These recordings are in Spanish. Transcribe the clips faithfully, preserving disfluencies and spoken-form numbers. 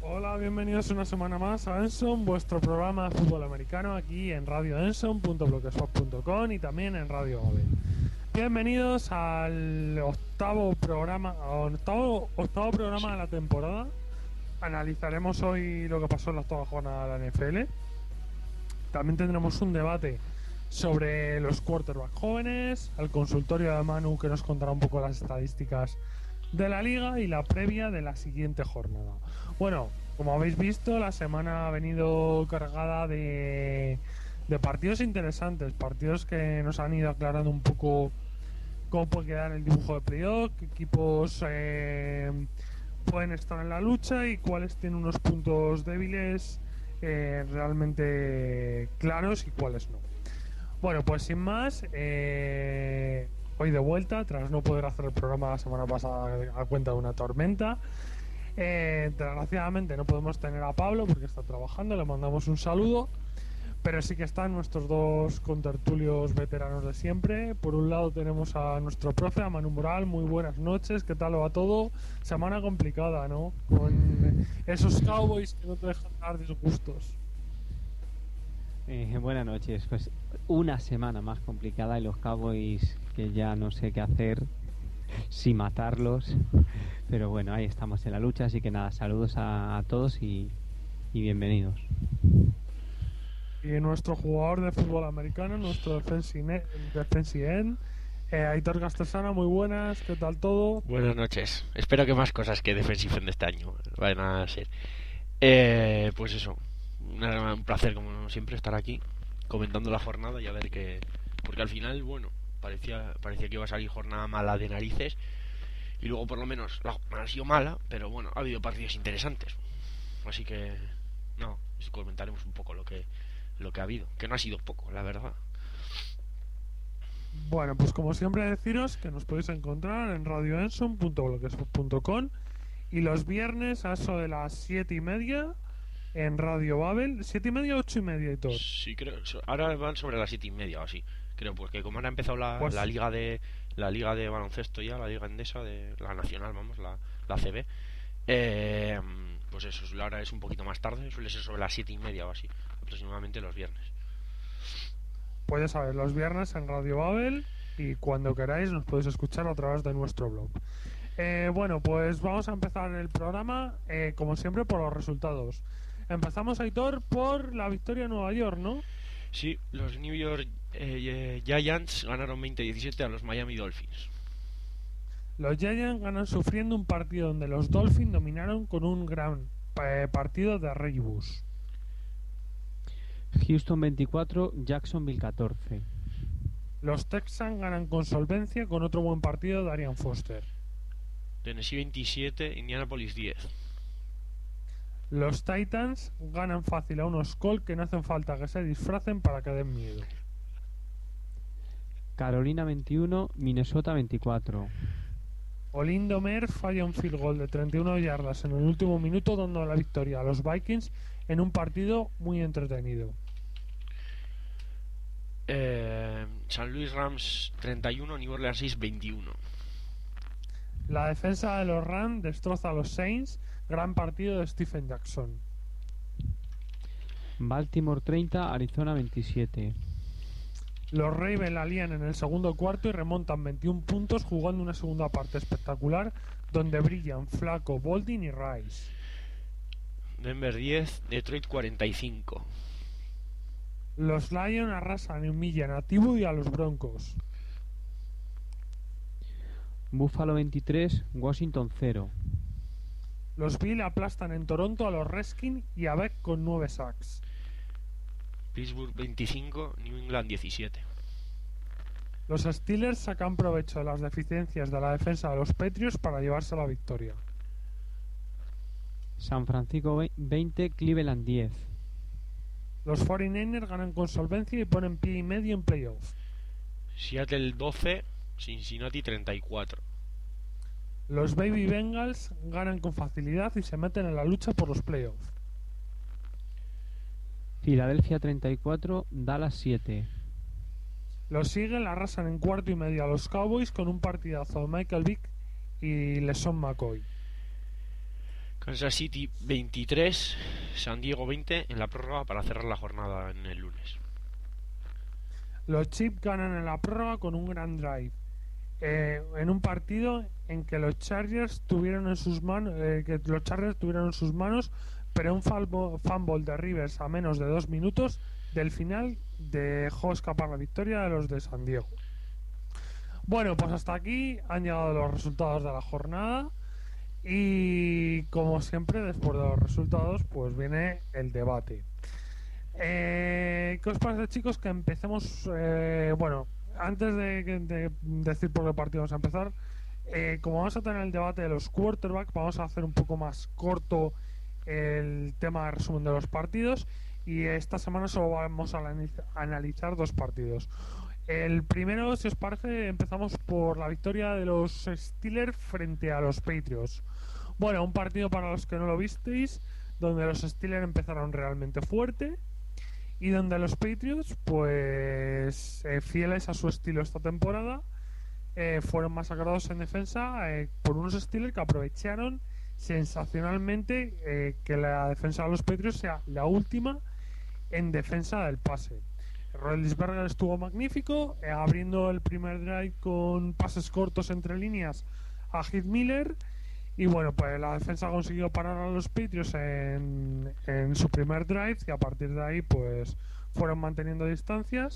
Hola, bienvenidos una semana más a Enson, vuestro programa de fútbol americano aquí en radio enson punto blogspot punto com y también en Radio Babel. Bienvenidos al octavo programa, octavo, octavo programa de la temporada. Analizaremos hoy lo que pasó en la octava jornada de la N F L. También tendremos un debate sobre los quarterbacks jóvenes, el consultorio de Manu que nos contará un poco las estadísticas de la liga y la previa de la siguiente jornada. Bueno, como habéis visto, la semana ha venido cargada de, de partidos interesantes, partidos que nos han ido aclarando un poco cómo puede quedar el dibujo de playoff, qué equipos eh, pueden estar en la lucha y cuáles tienen unos puntos débiles eh, realmente claros y cuáles no. Bueno, pues sin más, eh, hoy de vuelta, tras no poder hacer el programa la semana pasada a cuenta de una tormenta. Eh, desgraciadamente no podemos tener a Pablo porque está trabajando, le mandamos un saludo, pero sí que están nuestros dos contertulios veteranos de siempre. Por un lado tenemos a nuestro profe, a Manu Moral. Muy buenas noches, ¿qué tal va todo? Semana complicada, ¿no? Con esos Cowboys que no te dejan dar disgustos. Eh, buenas noches, pues una semana más complicada y los Cowboys que ya no sé qué hacer si matarlos, pero bueno, ahí estamos en la lucha, así que nada, saludos a, a todos y, y bienvenidos. Y nuestro jugador de fútbol americano, nuestro defensive end, eh, Aitor Castresana, muy buenas, ¿qué tal todo? Buenas noches, espero que más cosas que defensive end de este año vayan a ser. Eh, pues eso, una, un placer como siempre estar aquí comentando la jornada y a ver qué, porque al final, bueno, parecía parecía que iba a salir jornada mala de narices y luego por lo menos la jornada ha sido mala, pero bueno, ha habido partidos interesantes, así que no, comentaremos un poco lo que lo que ha habido, que no ha sido poco, la verdad. Bueno, pues como siempre deciros que nos podéis encontrar en radio enson punto blogspot punto com y los viernes a eso de las siete y media en Radio Babel, siete y media, ocho y media y todo. Sí, creo, ahora van sobre las siete y media o así, creo, porque como ahora ha empezado la, pues... la liga de la liga de baloncesto ya, la liga endesa, de la nacional, vamos, la, la C B, eh, pues eso, la hora es un poquito más tarde, suele ser sobre las siete y media o así, aproximadamente los viernes. Puedes saber, los viernes en Radio Babel y cuando queráis nos podéis escuchar a través de nuestro blog. Eh, bueno, pues vamos a empezar el programa, eh, como siempre, por los resultados. Empezamos, Aitor, por la victoria de Nueva York, ¿no? Sí, los New York eh, Giants ganaron veinte a diecisiete a los Miami Dolphins. Los Giants ganan sufriendo un partido donde los Dolphins dominaron con un gran eh, partido de Rebus. Houston veinticuatro, Jacksonville catorce. Los Texans ganan con solvencia con otro buen partido de Arian Foster. Tennessee veintisiete, Indianapolis diez. Los Titans ganan fácil a unos Colts que no hacen falta que se disfracen para que den miedo. Carolina veintiuno, Minnesota veinticuatro. Olindo Mer falla un field goal de treinta y una yardas en el último minuto, dando la victoria a los Vikings en un partido muy entretenido. Eh, San Luis Rams treinta y uno, New Orleans seis, veintiuno. La defensa de los Rams destroza a los Saints. Gran partido de Stephen Jackson. Baltimore treinta, Arizona veintisiete. Los Ravens la lían en el segundo cuarto y remontan veintiún puntos jugando una segunda parte espectacular donde brillan Flacco, Boldin y Rice. Denver diez, Detroit cuarenta y cinco. Los Lions arrasan y humillan a Tibu y a los Broncos. Buffalo veintitrés, Washington cero. Los Bills aplastan en Toronto a los Redskins y a Beck con nueve sacks. Pittsburgh veinticinco, New England diecisiete. Los Steelers sacan provecho de las deficiencias de la defensa de los Patriots para llevarse la victoria. San Francisco veinte, Cleveland diez. Los cuarenta y nueve ers ganan con solvencia y ponen pie y medio en playoff. Seattle doce, Cincinnati treinta y cuatro. Los Baby Bengals ganan con facilidad y se meten en la lucha por los playoffs. Filadelfia treinta y cuatro, Dallas siete. Los Eagles arrasan en cuarto y medio a los Cowboys con un partidazo de Michael Vick y LeSean McCoy. Kansas City veintitrés, San Diego veinte en la prórroga para cerrar la jornada en el lunes. Los Chiefs ganan en la prórroga con un gran drive. Eh, en un partido en que los Chargers tuvieron en sus manos eh, que los Chargers tuvieron en sus manos, pero un fumble de Rivers a menos de dos minutos del final dejó escapar la victoria de los de San Diego. Bueno, pues hasta aquí han llegado los resultados de la jornada y como siempre después de los resultados pues viene el debate. Eh, ¿Qué os parece, chicos? Que empecemos. Eh, bueno, antes de, de decir por qué partido vamos a empezar, eh, como vamos a tener el debate de los quarterbacks, vamos a hacer un poco más corto el tema de resumen de los partidos. Y esta semana solo vamos a analizar dos partidos. El primero, si os parece, empezamos por la victoria de los Steelers frente a los Patriots. Bueno, un partido para los que no lo visteis, donde los Steelers empezaron realmente fuerte y donde los Patriots, pues eh, fieles a su estilo esta temporada, eh, fueron masacrados en defensa eh, por unos Steelers que aprovecharon sensacionalmente eh, que la defensa de los Patriots sea la última en defensa del pase. Roethlisberger estuvo magnífico, eh, abriendo el primer drive con pases cortos entre líneas a Heath Miller. Y bueno, pues la defensa consiguió parar a los Patriots en, en su primer drive y a partir de ahí pues fueron manteniendo distancias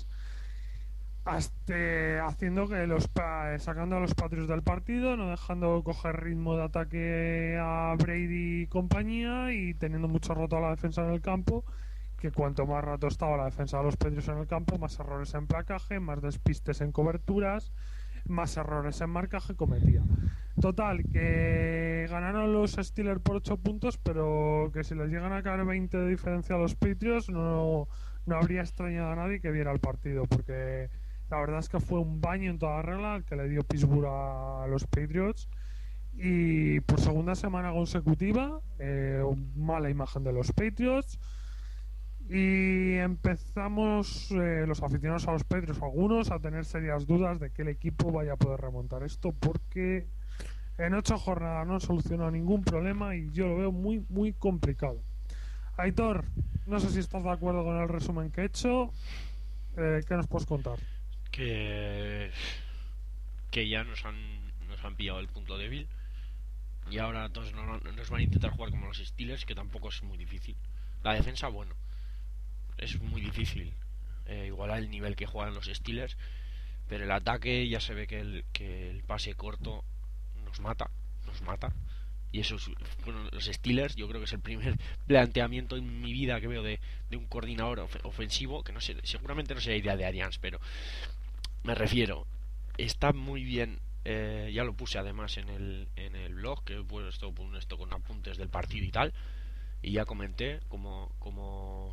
hasta haciendo que los sacando a los Patriots del partido, no dejando coger ritmo de ataque a Brady y compañía y teniendo mucho rato a la defensa en el campo, que cuanto más rato estaba la defensa de los Patriots en el campo, más errores en placaje, más despistes en coberturas, más errores en marcaje cometía. Total, que ganaron los Steelers por ocho puntos, pero que si les llegan a caer veinte de diferencia a los Patriots, no, no habría extrañado a nadie que viera el partido, porque la verdad es que fue un baño en toda regla el que le dio Pittsburgh a los Patriots. Y por segunda semana consecutiva, eh, mala imagen de los Patriots. Y empezamos eh, los aficionados a los Patriots, algunos, a tener serias dudas de que el equipo vaya a poder remontar esto, porque en ocho jornadas no han solucionado ningún problema y yo lo veo muy muy complicado. Aitor, no sé si estás de acuerdo con el resumen que he hecho. eh, ¿Qué nos puedes contar? Que que ya nos han nos han pillado el punto débil y ahora entonces nos, nos van a intentar jugar como los Steelers, que tampoco es muy difícil. La defensa, bueno, es muy difícil eh, igualar el nivel que juegan los Steelers, pero el ataque ya se ve que el, que el pase corto nos mata, nos mata. Y eso es, bueno, los Steelers, yo creo que es el primer planteamiento en mi vida que veo de, de un coordinador of- ofensivo, que no sé, seguramente no será idea de Arians, pero me refiero, está muy bien. Eh, ya lo puse además en el, en el blog, que he puesto esto con apuntes del partido y tal, y ya comenté como como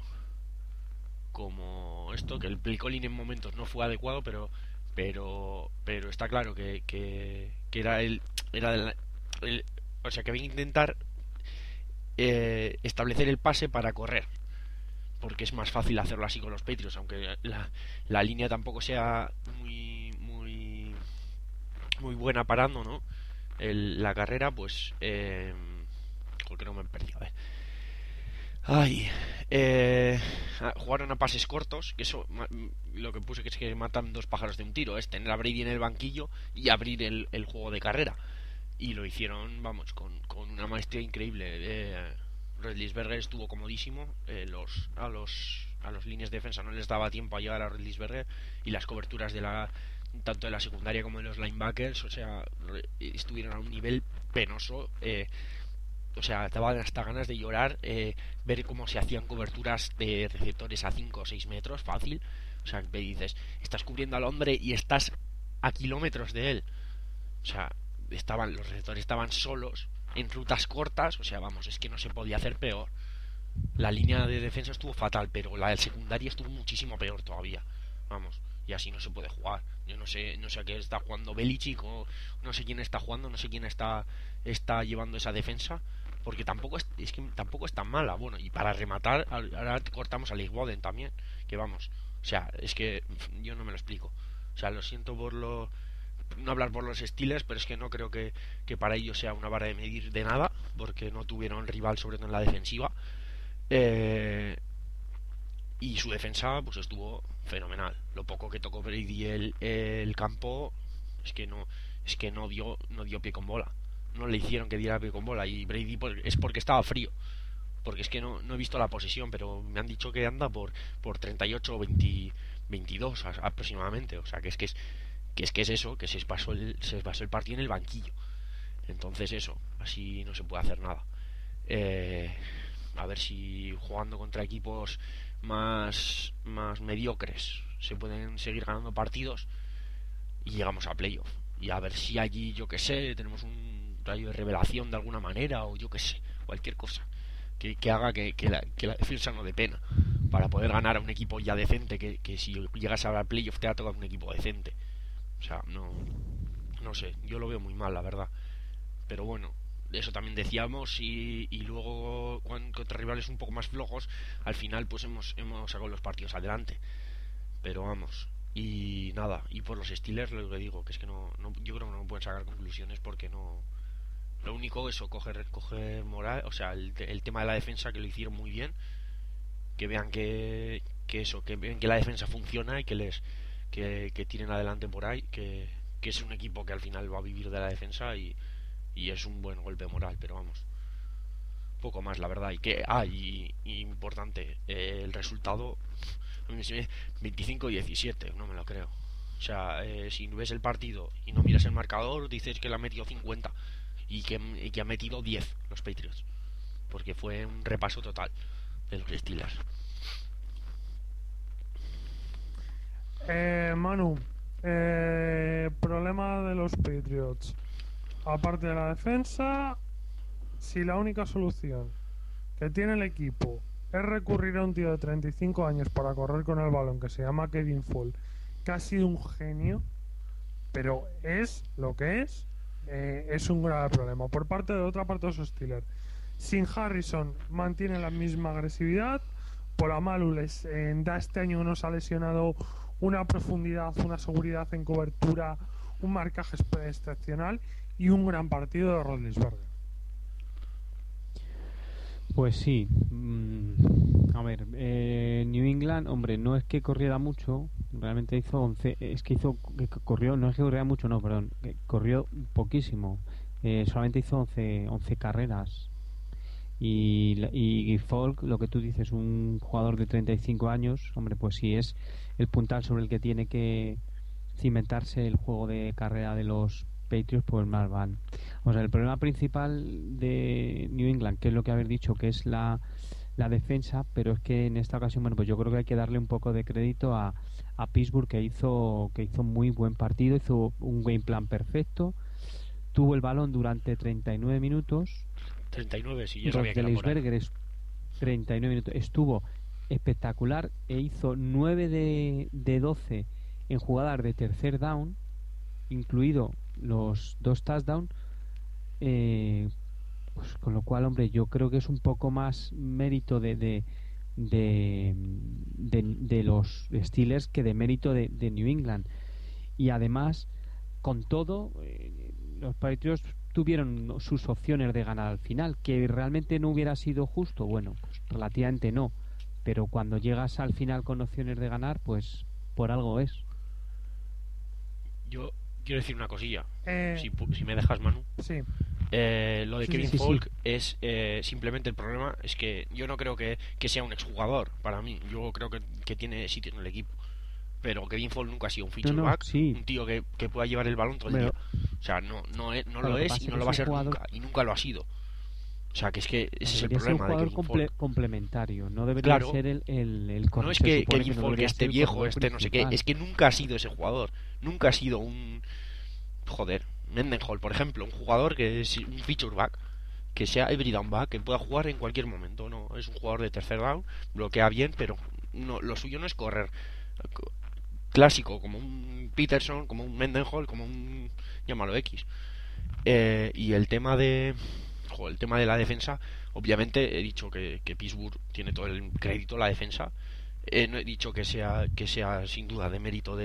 como esto, que el play calling en momentos no fue adecuado, pero pero pero está claro que, que, que era el era el, el, o sea que había que intentar eh, establecer el pase para correr, porque es más fácil hacerlo así con los Patriots, aunque la, la línea tampoco sea muy muy muy buena parando, ¿no? El, la carrera, pues eh, creo que no me he perdido, a ver. Ay, eh, jugaron a pases cortos, que eso lo que puse que es que matan dos pájaros de un tiro, es tener a Brady en el banquillo y abrir el, el juego de carrera, y lo hicieron, vamos, con, con una maestría increíble. eh, Roethlisberger estuvo comodísimo, eh, los a los a los líneas de defensa no les daba tiempo a llegar a Roethlisberger, y las coberturas de la tanto de la secundaria como de los linebackers, o sea, estuvieron a un nivel penoso. eh, O sea, daban hasta ganas de llorar, eh, ver cómo se hacían coberturas de receptores a cinco o seis metros, fácil. O sea, me dices, estás cubriendo al hombre y estás a kilómetros de él. O sea, estaban los receptores estaban solos, en rutas cortas. O sea, vamos, es que no se podía hacer peor. La línea de defensa estuvo fatal, pero la del secundaria estuvo muchísimo peor todavía. Vamos, y así no se puede jugar. Yo no sé, no sé a qué está jugando Belichick, o no sé quién está jugando, no sé quién está, está llevando esa defensa, porque tampoco es, es que tampoco es tan mala. Bueno, y para rematar, ahora cortamos a Leigh Boden también, que vamos, o sea, es que yo no me lo explico. O sea, lo siento por lo no hablar por los Steelers, pero es que no creo que, que para ellos sea una vara de medir de nada, porque no tuvieron rival, sobre todo en la defensiva. Eh, y su defensa pues estuvo fenomenal. Lo poco que tocó Brady el, el campo es que no es que no dio no dio pie con bola. No le hicieron que diera pie con bola, y Brady por, es porque estaba frío. Porque es que no, no he visto la posesión, pero me han dicho que anda por por treinta y ocho o veinte, veintidós aproximadamente. O sea, que es que es que es que es eso, que se pasó el se pasó el partido en el banquillo. Entonces eso, así no se puede hacer nada. Eh, a ver si jugando contra equipos más más mediocres se pueden seguir ganando partidos y llegamos a playoff. Y a ver si allí, yo que sé, tenemos un rayo de revelación de alguna manera, o yo que sé, cualquier cosa que, que haga que, que, la, que la defensa no dé pena, para poder ganar a un equipo ya decente, que, que si llegas a playoff te ha tocado un equipo decente. O sea, no no sé, yo lo veo muy mal, la verdad. Pero bueno, eso también decíamos, y, y luego cuando, contra rivales un poco más flojos, al final pues hemos, hemos sacado los partidos adelante. Pero vamos, y nada, y por los Steelers lo que digo, que es que no, no yo creo que no pueden sacar conclusiones, porque no, lo único eso, coger, coger moral, o sea, el, el tema de la defensa, que lo hicieron muy bien, que vean que, que eso, que vean que la defensa funciona, y que les que, que tiren adelante por ahí, que, que es un equipo que al final va a vivir de la defensa, y y es un buen golpe moral. Pero vamos, poco más, la verdad. Y que ah y, y importante, eh, el resultado veinticinco diecisiete, no me lo creo. O sea, eh, si ves el partido y no miras el marcador, dices que le ha metido cincuenta y que, y que ha metido diez los Patriots, porque fue un repaso total de los Steelers. eh, Manu, eh, problema de los Patriots. Aparte de la defensa, si la única solución que tiene el equipo es recurrir a un tío de treinta y cinco años para correr con el balón, que se llama Kevin Folk, que ha sido un genio, pero es lo que es, eh, es un grave problema. Por parte de otra parte de los Steelers, sin Harrison mantiene la misma agresividad. Polamalu les eh, da este año, nos ha lesionado una profundidad, una seguridad en cobertura, un marcaje excepcional, y un gran partido de Roethlisberger. Pues sí, mm, a ver, eh, New England, hombre, no es que corriera mucho, realmente hizo once, es que hizo, que corrió, no es que corriera mucho, no, perdón, que corrió poquísimo, eh, solamente hizo once, once carreras. Y, y, y Folk, lo que tú dices, un jugador de treinta y cinco años, hombre, pues sí es el puntal sobre el que tiene que cimentarse el juego de carrera de los Patriots, pues mal van. O sea, el problema principal de New England, que es lo que habéis dicho, que es la, la defensa, pero es que en esta ocasión, bueno, pues yo creo que hay que darle un poco de crédito a, a Pittsburgh, que hizo que hizo muy buen partido, hizo un game plan perfecto, tuvo el balón durante treinta y nueve minutos. treinta y nueve, sí, yo sabía que era por ahí. treinta y nueve minutos, estuvo espectacular, e hizo nueve de, de doce en jugadas de tercer down, incluido los dos touchdowns, eh, pues con lo cual, hombre, yo creo que es un poco más mérito de de, de, de, de los Steelers que de mérito de, de New England. Y además, con todo, eh, los Patriots tuvieron sus opciones de ganar al final. Que realmente no hubiera sido justo, bueno, pues relativamente no, pero cuando llegas al final con opciones de ganar, pues por algo es. Yo quiero decir una cosilla, eh, si, si me dejas, Manu. Sí. Eh, lo de sí, Kevin sí, Folk sí. es eh, simplemente el problema es que yo no creo que, que sea un exjugador para mí. Yo creo que, que tiene sitio en el equipo, pero Kevin Folk nunca ha sido un feature no, no, back, sí. un tío que, que pueda llevar el balón todo el Pero, día. O sea, no, no, es, no claro, lo lo es y no lo va a ser jugador... nunca, y nunca lo ha sido. O sea, que es que ese es el debería ser un problema de jugador Kevin comple- Folk. complementario, no debería Claro, ser el, el, el no es que Kevin que no Folk esté ser viejo, este no sé qué, principal. es que nunca ha sido ese jugador, nunca ha sido un... Joder, Mendenhall, por ejemplo, un jugador que es un feature back, que sea every down back, que pueda jugar en cualquier momento. No es un jugador de tercer down, bloquea bien, pero no, lo suyo no es correr clásico, como un Peterson, como un Mendenhall, como un... llámalo X. Eh, y el tema de... Joder, el tema de la defensa, obviamente he dicho que, que Pittsburgh tiene todo el crédito, la defensa. Eh, no he dicho que sea que sea sin duda de mérito de,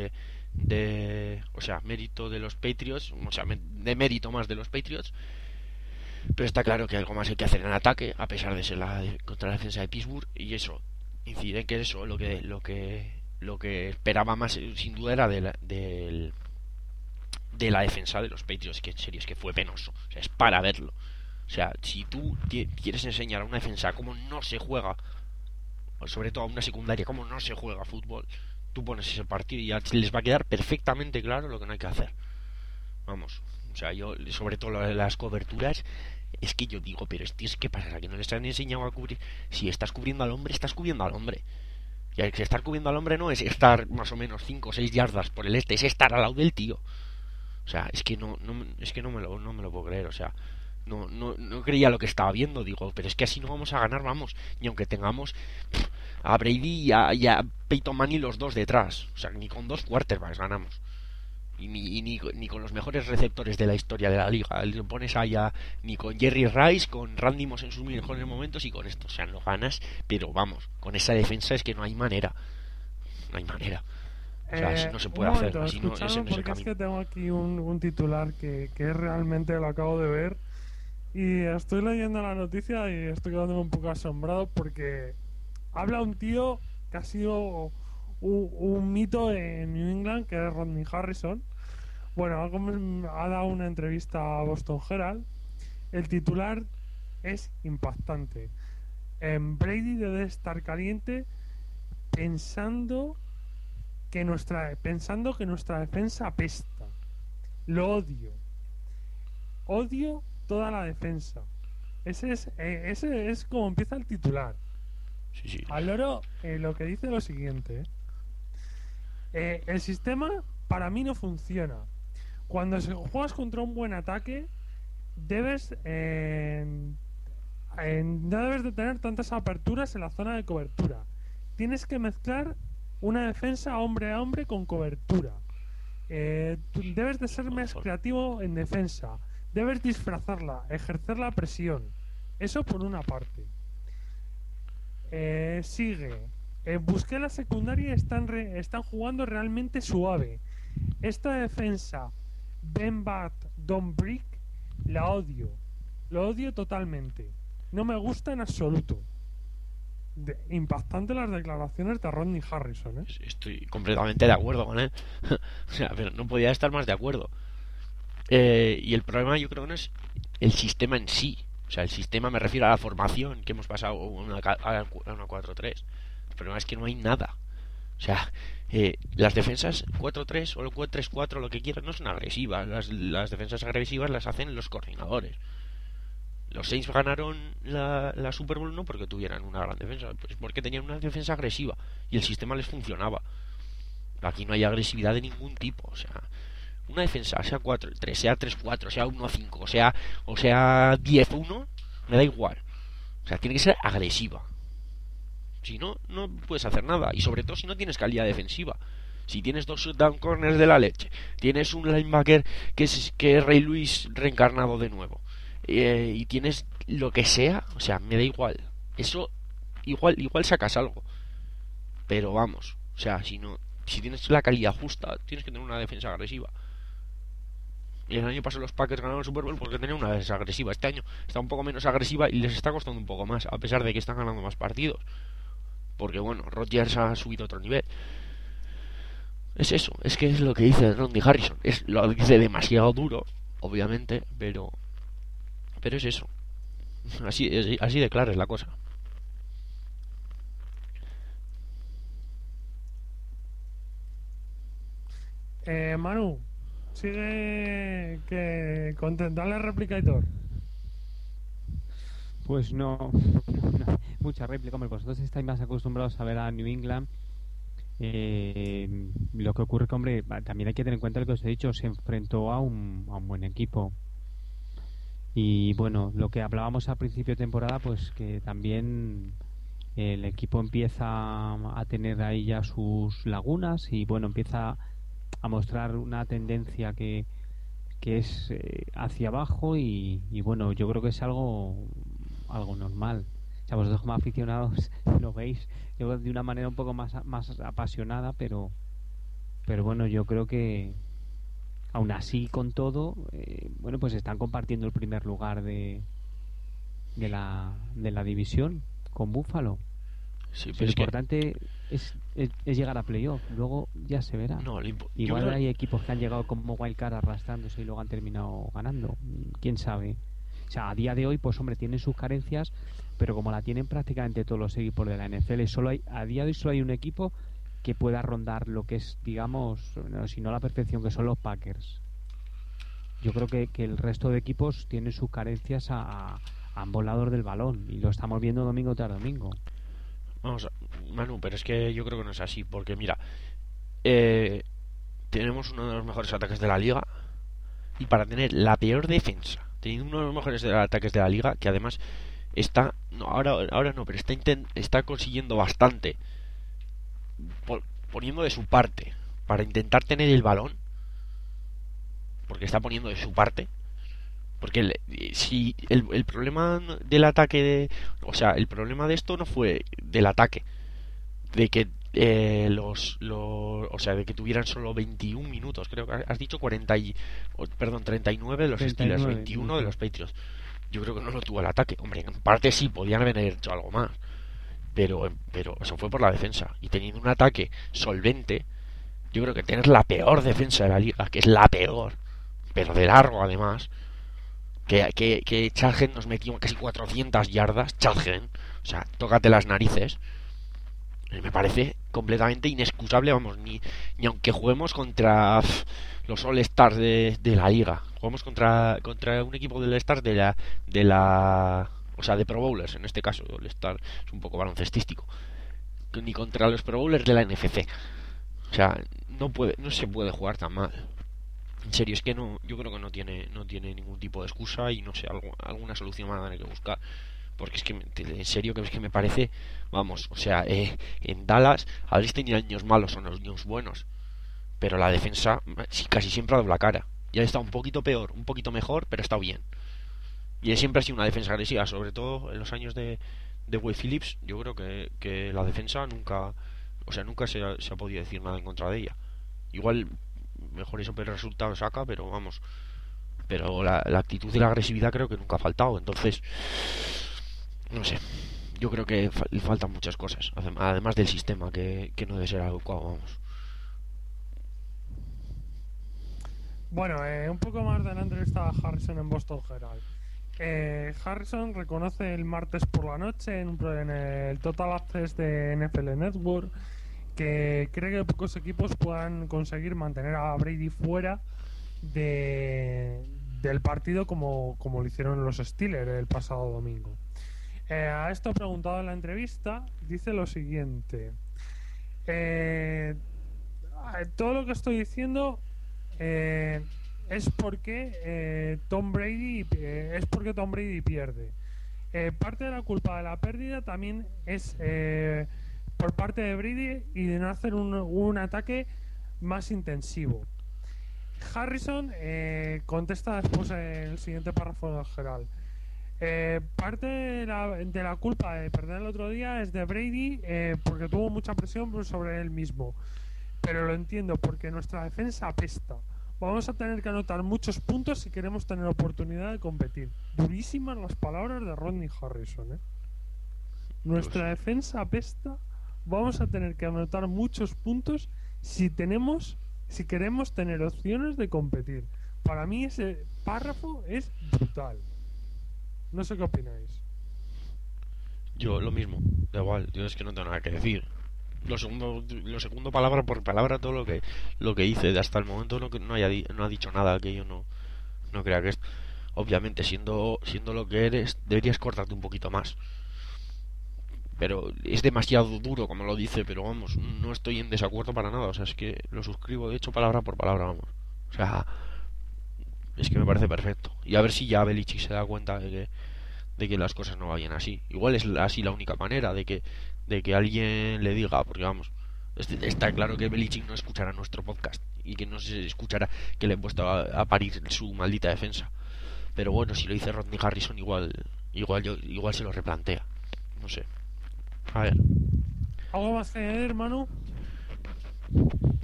de, o sea, mérito de los Patriots, o sea, de mérito más de los Patriots, pero está claro que algo más hay que hacer en el ataque, a pesar de ser la contra la defensa de Pittsburgh, y eso incide en que eso lo que lo que lo que esperaba más sin duda era de la, del de la defensa de los Patriots, que en serio es que fue penoso, o sea, es para verlo. O sea, si tú quieres enseñar a una defensa cómo no se juega, o sobre todo a una secundaria cómo no se juega fútbol, tú pones ese partido y ya les va a quedar perfectamente claro lo que no hay que hacer. Vamos, o sea, yo sobre todo las coberturas, es que yo digo, pero es, es que pasa, que no les han enseñado a cubrir. Si estás cubriendo al hombre, estás cubriendo al hombre. Y el que estar cubriendo al hombre no es estar más o menos cinco o seis yardas por el este, es estar al lado del tío. O sea, es que no, no es que no me lo, no me lo puedo creer, o sea, no, no, no creía lo que estaba viendo, digo, pero es que así no vamos a ganar, vamos, ni aunque tengamos pff, a Brady y a, y a Peyton Manning los dos detrás, o sea, ni con dos quarterbacks ganamos. Y ni, y ni, ni con los mejores receptores de la historia de la liga. Le pones allá ni con Jerry Rice, con Randy Moss en sus mejores momentos y con esto. O sea, no ganas, pero vamos, con esa defensa es que no hay manera. No hay manera. O sea, así no se puede un momento, hacer. Así no, ese no es el porque camino. Es que tengo aquí un, un titular que, que realmente lo acabo de ver. Y estoy leyendo la noticia y estoy quedando un poco asombrado porque habla un tío que ha sido un, un mito en New England, que es Rodney Harrison. Bueno, ha, ha dado una entrevista a Boston Herald. El titular es impactante. En Brady debe estar caliente pensando que nuestra pensando que nuestra defensa apesta. Lo odio. Odio toda la defensa. Ese es eh, ese es como empieza el titular. Sí, sí. Al loro eh, lo que dice lo siguiente. Eh, el sistema para mí no funciona. Cuando se juegas contra un buen ataque, debes eh, eh, no debes de tener tantas aperturas en la zona de cobertura. Tienes que mezclar una defensa hombre a hombre con cobertura. Eh, debes de ser más creativo en defensa. Debes disfrazarla, ejercer la presión. Eso por una parte. Eh, sigue. Eh, busqué la secundaria y están, re, están jugando realmente suave. Esta defensa Ben Bat Don't Brick la odio. Lo odio totalmente. No me gusta en absoluto. De, impactante las declaraciones de Rodney Harrison, ¿eh? Estoy completamente de acuerdo con él. O sea, pero no podía estar más de acuerdo. Eh, y el problema yo creo que no es el sistema en sí. O sea, el sistema me refiero a la formación que hemos pasado a una, a una cuatro tres. El problema es que no hay nada. O sea, eh, las defensas cuatro tres o cuatro tres cuatro, lo que quieran, no son agresivas. Las, las defensas agresivas las hacen los coordinadores. Los Saints ganaron la, la Super Bowl no porque tuvieran una gran defensa, pues porque tenían una defensa agresiva y el sistema les funcionaba. Aquí no hay agresividad de ningún tipo. O sea, una defensa, sea cuatro tres, sea tres cuatro, sea uno cinco, o sea, o sea diez uno, me da igual. O sea, tiene que ser agresiva. Si no, no puedes hacer nada. Y sobre todo si no tienes calidad defensiva. Si tienes dos down corners de la leche, tienes un linebacker que es, que es Ray Lewis reencarnado de nuevo, eh, y tienes lo que sea, o sea, me da igual. Eso, igual, igual sacas algo. Pero vamos, o sea, si no, si tienes la calidad justa, tienes que tener una defensa agresiva. Y el año pasado los Packers ganaron el Super Bowl porque tenían una defensa agresiva. Este año está un poco menos agresiva y les está costando un poco más, a pesar de que están ganando más partidos. Porque bueno, Rodgers ha subido a otro nivel. Es eso, es que es lo que dice Rodney Harrison. Es lo dice demasiado duro, obviamente, pero pero es eso. Así, es, así de clara es la cosa. Eh, Manu, sigue que contentarle réplica y todo. Pues no, no, mucha réplica. Hombre, vosotros estáis más acostumbrados a ver a New England. Eh, lo que ocurre que, hombre, también hay que tener en cuenta lo que os he dicho, se enfrentó a un, a un buen equipo. Y bueno, lo que hablábamos al principio de temporada, pues que también el equipo empieza a tener ahí ya sus lagunas y bueno, empieza a mostrar una tendencia que, que es eh, hacia abajo y, y bueno, yo creo que es algo algo normal. O sea, vosotros como aficionados lo veis de una manera un poco más, más apasionada, pero pero bueno, yo creo que aún así con todo, eh, bueno, pues están compartiendo el primer lugar de de la de la división con Buffalo. Sí, O sea, pero lo es que importante es, es, es llegar a playoff, luego ya se verá. no, lo impo- yo Igual creo- hay equipos que han llegado como wildcard arrastrándose y luego han terminado ganando. ¿Quién sabe? O sea, a día de hoy, pues hombre, tienen sus carencias, pero como la tienen prácticamente todos los equipos de la N F L, solo hay, a día de hoy solo hay un equipo que pueda rondar lo que es, digamos, no, si no la perfección, que son los Packers. Yo creo que, que el resto de equipos tienen sus carencias a, a, a un volador del balón, y lo estamos viendo domingo tras domingo. Vamos a, Manu, pero es que yo creo que no es así, porque mira, eh, tenemos uno de los mejores ataques de la liga, y para tener la peor defensa, teniendo uno de los mejores de- ataques de la liga, que además está, no, ahora, ahora no, pero está inten- está consiguiendo bastante, po- poniendo de su parte para intentar tener el balón, porque está poniendo de su parte. Porque el, si el, el problema del ataque de, o sea, el problema de esto no fue del ataque, de que eh, los, los o sea, de que tuvieran solo veintiún minutos, creo que has dicho cuarenta y, o, perdón, treinta y nueve de los Steelers, veintiuno de los Patriots. Yo creo que no lo tuvo el ataque. Hombre, en parte sí podían haber hecho algo más, pero pero eso fue por la defensa, y teniendo un ataque solvente, yo creo que tener la peor defensa de la liga, que es la peor, pero de largo además, que, que, que Chargen nos metió casi cuatrocientas yardas, Chargen, o sea, tócate las narices, me parece completamente inexcusable, vamos, ni, ni aunque juguemos contra pff, los All-Stars de, de la liga, jugamos contra contra un equipo del All-Stars de la, de la, o sea, de Pro Bowlers, en este caso, All-Star es un poco baloncestístico, ni contra los Pro Bowlers de la N F C, o sea, no puede, no se puede jugar tan mal. En serio, es que no, yo creo que no tiene, no tiene ningún tipo de excusa, y no sé, algo, alguna solución van a tener que buscar. Porque es que, en serio, que es que me parece, vamos, o sea, eh, en Dallas habréis tenido años malos o años buenos, pero la defensa sí, casi siempre ha dado la cara. Ya está un poquito peor, un poquito mejor, pero está bien. Y siempre ha sido una defensa agresiva, sobre todo en los años de, de Wade Phillips. Yo creo que, que la defensa nunca, o sea, nunca se ha, se ha podido decir nada en contra de ella. Igual mejor eso, pero el resultado saca, pero vamos, pero la, la actitud y la agresividad creo que nunca ha faltado. Entonces, no sé, yo creo que fa- le faltan muchas cosas, además del sistema, que, que no debe ser adecuado, vamos. Bueno, eh, un poco más delante estaba Harrison en Boston Herald. Eh, Harrison reconoce el martes por la noche en, un pro- en el Total Access de N F L Network que cree que pocos equipos puedan conseguir mantener a Brady fuera de, del partido como, como lo hicieron los Steelers el pasado domingo. Eh, a esto preguntado en la entrevista, dice lo siguiente: eh, todo lo que estoy diciendo eh, es porque eh, Tom Brady eh, es porque Tom Brady pierde. Eh, parte de la culpa de la pérdida también es eh, por parte de Brady y de no hacer un, un ataque más intensivo. Harrison eh, contesta después en el siguiente párrafo del Herald. Eh, parte de la, de la culpa de perder el otro día es de Brady eh, porque tuvo mucha presión sobre él mismo, pero lo entiendo porque nuestra defensa apesta. Vamos a tener que anotar muchos puntos si queremos tener oportunidad de competir. Durísimas las palabras de Rodney Harrison, ¿eh? Nuestra defensa apesta. Vamos a tener que anotar muchos puntos si tenemos, si queremos tener opciones de competir. Para mí ese párrafo es brutal. No sé qué opináis. Yo lo mismo, da igual, yo es que no tengo nada que decir. Lo segundo, lo segundo palabra por palabra, todo lo que lo que hice hasta el momento, no, no, haya di- no ha dicho nada que yo no, no crea que es. Obviamente, siendo siendo lo que eres, deberías cortarte un poquito más. Pero es demasiado duro, como lo dice, pero vamos, no estoy en desacuerdo para nada. O sea, es que lo suscribo, de hecho, palabra por palabra, vamos. O sea, es que me parece perfecto. Y a ver si ya Belichick se da cuenta de que, de que las cosas no vayan así. Igual es así la única manera de que, de que alguien le diga, porque vamos, está claro que Belichick no escuchará nuestro podcast y que no se escuchará que le he puesto a, a parir su maldita defensa. Pero bueno, si lo dice Rodney Harrison, igual, igual, yo, igual se lo replantea. No sé. A ver. ¿Algo más que añadir, Manu?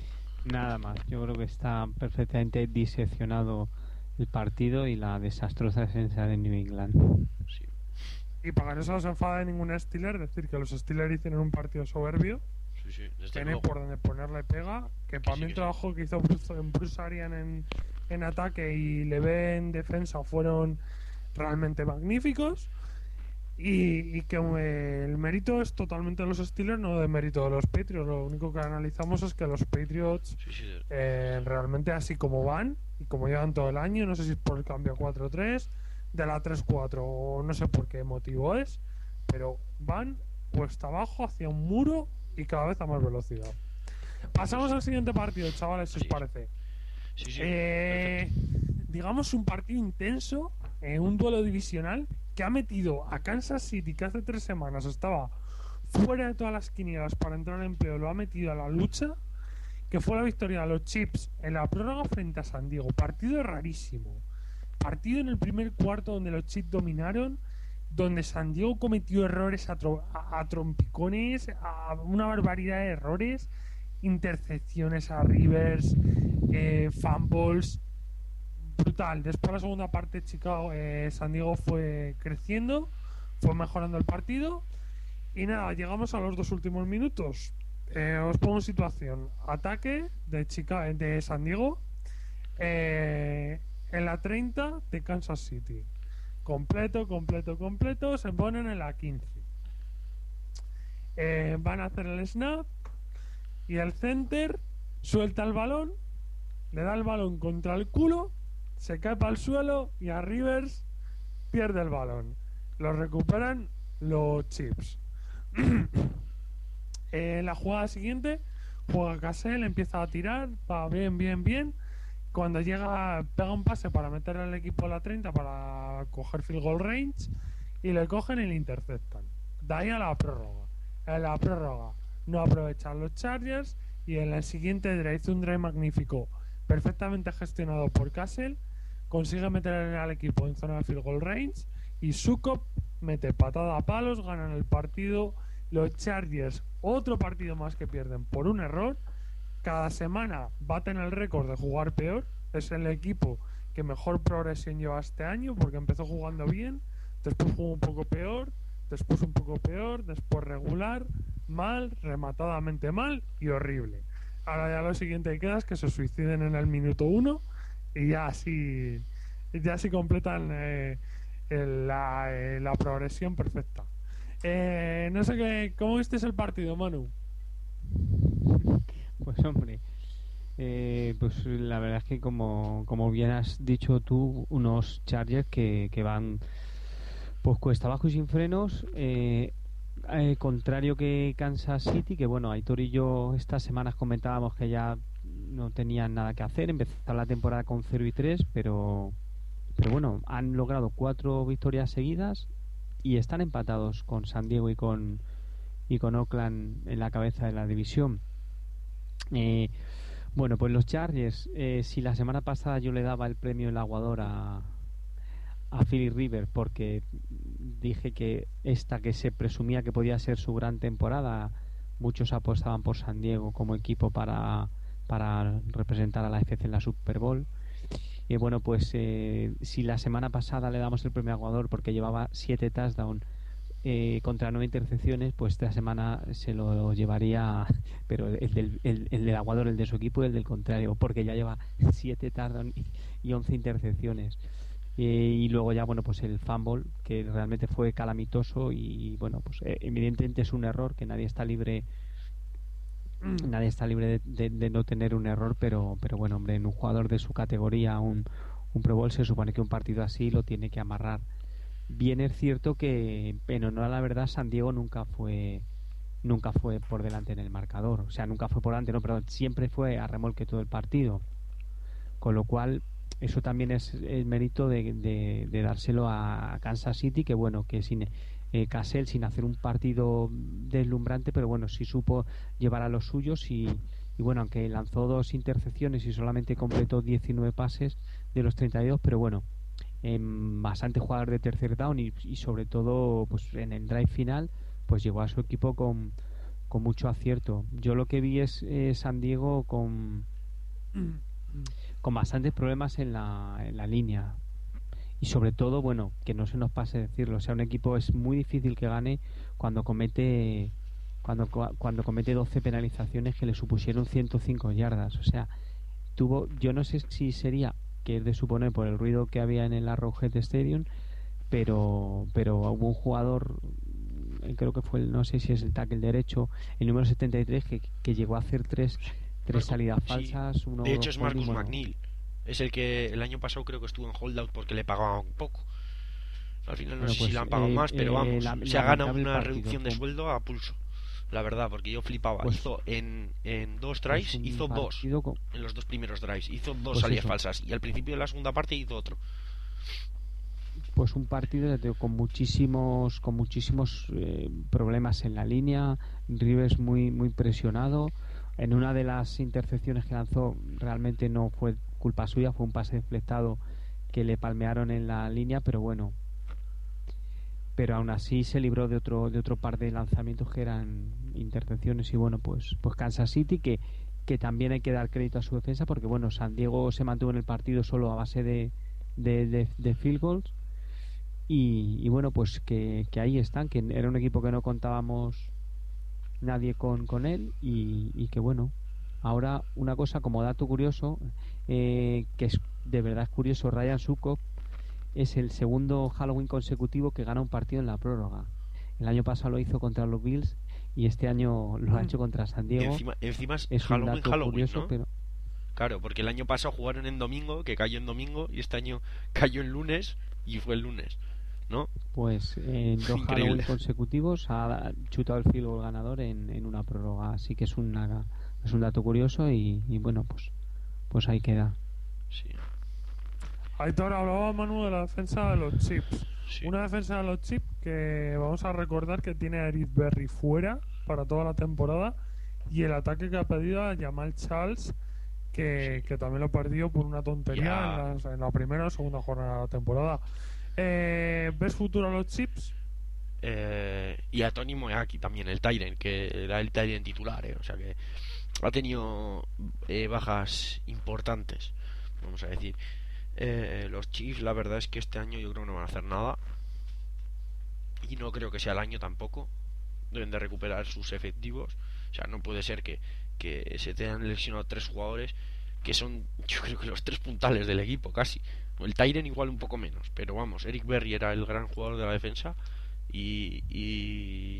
Nada más. Yo creo que está perfectamente diseccionado el partido y la desastrosa defensa de New England. Sí. Y para que no se os enfade ningún Steeler, decir que los Steelers hicieron un partido soberbio, Sí, sí, desde tiene luego. por donde ponerle pega, que para sí, mí que el sí. trabajo que hizo Bruce, Bruce Arian en, en ataque y Leve en defensa fueron realmente magníficos. Y, y que eh, el mérito es totalmente de los Steelers, no de mérito de los Patriots. Lo único que analizamos es que los Patriots Sí, sí, de- eh, realmente así como van y como llevan todo el año, no sé si es por el cambio a cuatro tres, de la tres cuatro o no sé por qué motivo es, pero van cuesta abajo hacia un muro y cada vez a más velocidad. Pasamos al siguiente partido, chavales, si os Sí. parece. sí, sí, Eh, digamos un partido intenso, eh, un duelo divisional que ha metido a Kansas City, que hace tres semanas estaba fuera de todas las quinielas para entrar en empleo, lo ha metido a la lucha, que fue la victoria de los Chiefs en la prórroga frente a San Diego. Partido rarísimo. Partido en el primer cuarto donde los Chiefs dominaron, donde San Diego cometió errores a, tro- a- a trompicones, a una barbaridad de errores, intercepciones a Rivers, eh, fumbles, brutal. Después la segunda parte, Chicago, eh, San Diego fue creciendo, fue mejorando el partido y nada, llegamos a los dos últimos minutos. Eh, os pongo en situación: ataque de Chicago, de San Diego, eh, en la treinta de Kansas City, completo, completo, completo. Se ponen en la quince. Eh, van a hacer el snap y el center suelta el balón, le da el balón contra el culo, se cae para el suelo y a Rivers pierde el balón. Lo recuperan los Chiefs. En la jugada siguiente juega Cassell, empieza a tirar, va bien, bien, bien. Cuando llega, pega un pase para meter al equipo a la treinta para coger field goal range y le cogen y le interceptan. De ahí a la prórroga. En la prórroga no aprovechan los Chargers y en el siguiente drive, un drive magnífico, perfectamente gestionado por Cassell, consigue meter al equipo en zona de field goal range y Sukop mete patada a palos, ganan el partido. Los Chargers, otro partido más que pierden por un error. Cada semana baten el récord de jugar peor. Es el equipo que mejor progresión lleva este año porque empezó jugando bien, después jugó un poco peor, después un poco peor, después regular, mal, rematadamente mal y horrible. Ahora ya lo siguiente que queda es que se suiciden en el minuto uno y ya así ya así completan eh, el- la, eh, la progresión perfecta. Eh, no sé qué, ¿cómo viste el partido, Manu? Pues hombre, eh, pues la verdad es que como, como bien has dicho tú, unos Chargers que, que van pues cuesta abajo y sin frenos, eh, eh, contrario que Kansas City, que bueno, Aitor y yo estas semanas comentábamos que ya no tenían nada que hacer, empezaron la temporada con cero y tres, pero, pero bueno, han logrado cuatro victorias seguidas y están empatados con San Diego y con, y con Oakland en la cabeza de la división. Eh, bueno, pues los Chargers, eh, si la semana pasada yo le daba el premio El Aguador a, a Philip Rivers porque dije que esta que se presumía que podía ser su gran temporada, muchos apostaban por San Diego como equipo para, para representar a la F C en la Super Bowl. Y bueno, pues eh, si la semana pasada le damos el premio Aguador porque llevaba siete touchdowns eh, contra nueve intercepciones, pues esta semana se lo llevaría, pero el del, el, el del Aguador, el de su equipo y el del contrario, porque ya lleva siete touchdowns y once intercepciones. Eh, y luego ya, bueno, pues el fumble, que realmente fue calamitoso y, bueno, pues eh, evidentemente es un error, que nadie está libre nadie está libre de, de, de no tener un error, pero pero bueno, hombre, en un jugador de su categoría, un, un Pro Bowl, se supone que un partido así lo tiene que amarrar. Bien es cierto que, en honor a la verdad, San Diego nunca fue nunca fue por delante en el marcador, o sea, nunca fue por delante, no, pero siempre fue a remolque todo el partido, con lo cual eso también es el mérito de, de, de dárselo a Kansas City, que bueno, que sin eh, Cassell, sin hacer un partido deslumbrante, pero bueno, sí supo llevar a los suyos y, y bueno, aunque lanzó dos intercepciones y solamente completó diecinueve pases de los treinta y dos, pero bueno, eh, bastante jugador de tercer down y, y sobre todo pues en el drive final pues llegó a su equipo con, con mucho acierto. Yo lo que vi es eh, San Diego con con bastantes problemas en la, en la línea. Y sobre todo, bueno, que no se nos pase decirlo, o sea, un equipo es muy difícil que gane cuando comete cuando cuando comete doce penalizaciones que le supusieron ciento cinco yardas. O sea, tuvo, yo no sé si sería, que es de suponer por el ruido que había en el Arrowhead Stadium, pero pero hubo un jugador, creo que fue el, no sé si es el tackle derecho, el número setenta y tres, que, que llegó a hacer tres tres Marco, salidas sí. falsas. Uno, de hecho es Marcus bueno, McNeil. Es el que el año pasado creo que estuvo en holdout porque le pagaban poco. Al final no bueno, sé pues, si le han pagado eh, más, pero eh, vamos, la, se ha ganado una partido, reducción de con... sueldo a pulso. La verdad, porque yo flipaba. Pues, hizo en, en dos drives, pues hizo dos. Con... En los dos primeros drives, hizo dos pues salidas eso. falsas. Y al principio de la segunda parte hizo otro. Pues un partido con muchísimos con muchísimos eh, problemas en la línea. Rivers muy muy presionado. En una de las intercepciones que lanzó realmente no fue culpa suya, fue un pase deflectado que le palmearon en la línea, pero bueno, pero aún así se libró de otro de otro par de lanzamientos que eran intercepciones. Y bueno, pues pues Kansas City, que que también hay que dar crédito a su defensa, porque bueno, San Diego se mantuvo en el partido solo a base de de, de, de field goals. Y, y bueno, pues que, que ahí están, que era un equipo que no contábamos nadie con, con él. Y, y que bueno, ahora una cosa como dato curioso, eh, que es de verdad es curioso, Ryan Suckup es el segundo Halloween consecutivo que gana un partido en la prórroga. El año pasado lo hizo contra los Bills y este año lo ha hecho contra San Diego. Encima, encima es, es Halloween, un dato Halloween, curioso, ¿no? Pero... Claro, porque el año pasado jugaron en domingo, que cayó en domingo, y este año cayó en lunes y fue el lunes, ¿no? Pues en dos Increíble. Halloween consecutivos ha chutado el field goal ganador en, en una prórroga, así que es una es un dato curioso. Y, y bueno, pues pues ahí queda. Sí. Aitor, hablaba Manu de la defensa de los Chiefs. Sí. Una defensa de los Chiefs que vamos a recordar que tiene a Eric Berry fuera para toda la temporada, y el ataque que ha pedido a Jamal Charles, que, Sí. que también lo perdió por una tontería Ya. en, las- en la primera o segunda jornada de la temporada. Eh, ¿Ves futuro a los Chiefs? Eh, y a Tony Moeaki también, el Tyrant, que era el Tyrant titular, eh, o sea que ha tenido eh, bajas importantes, vamos a decir. Eh, los Chiefs, la verdad es que este año yo creo que no van a hacer nada, y no creo que sea el año tampoco. Deben de recuperar sus efectivos. O sea, no puede ser que, que se te han lesionado tres jugadores que son, yo creo que los tres puntales del equipo casi. El Tyren igual un poco menos, pero vamos, Eric Berry era el gran jugador de la defensa, y y,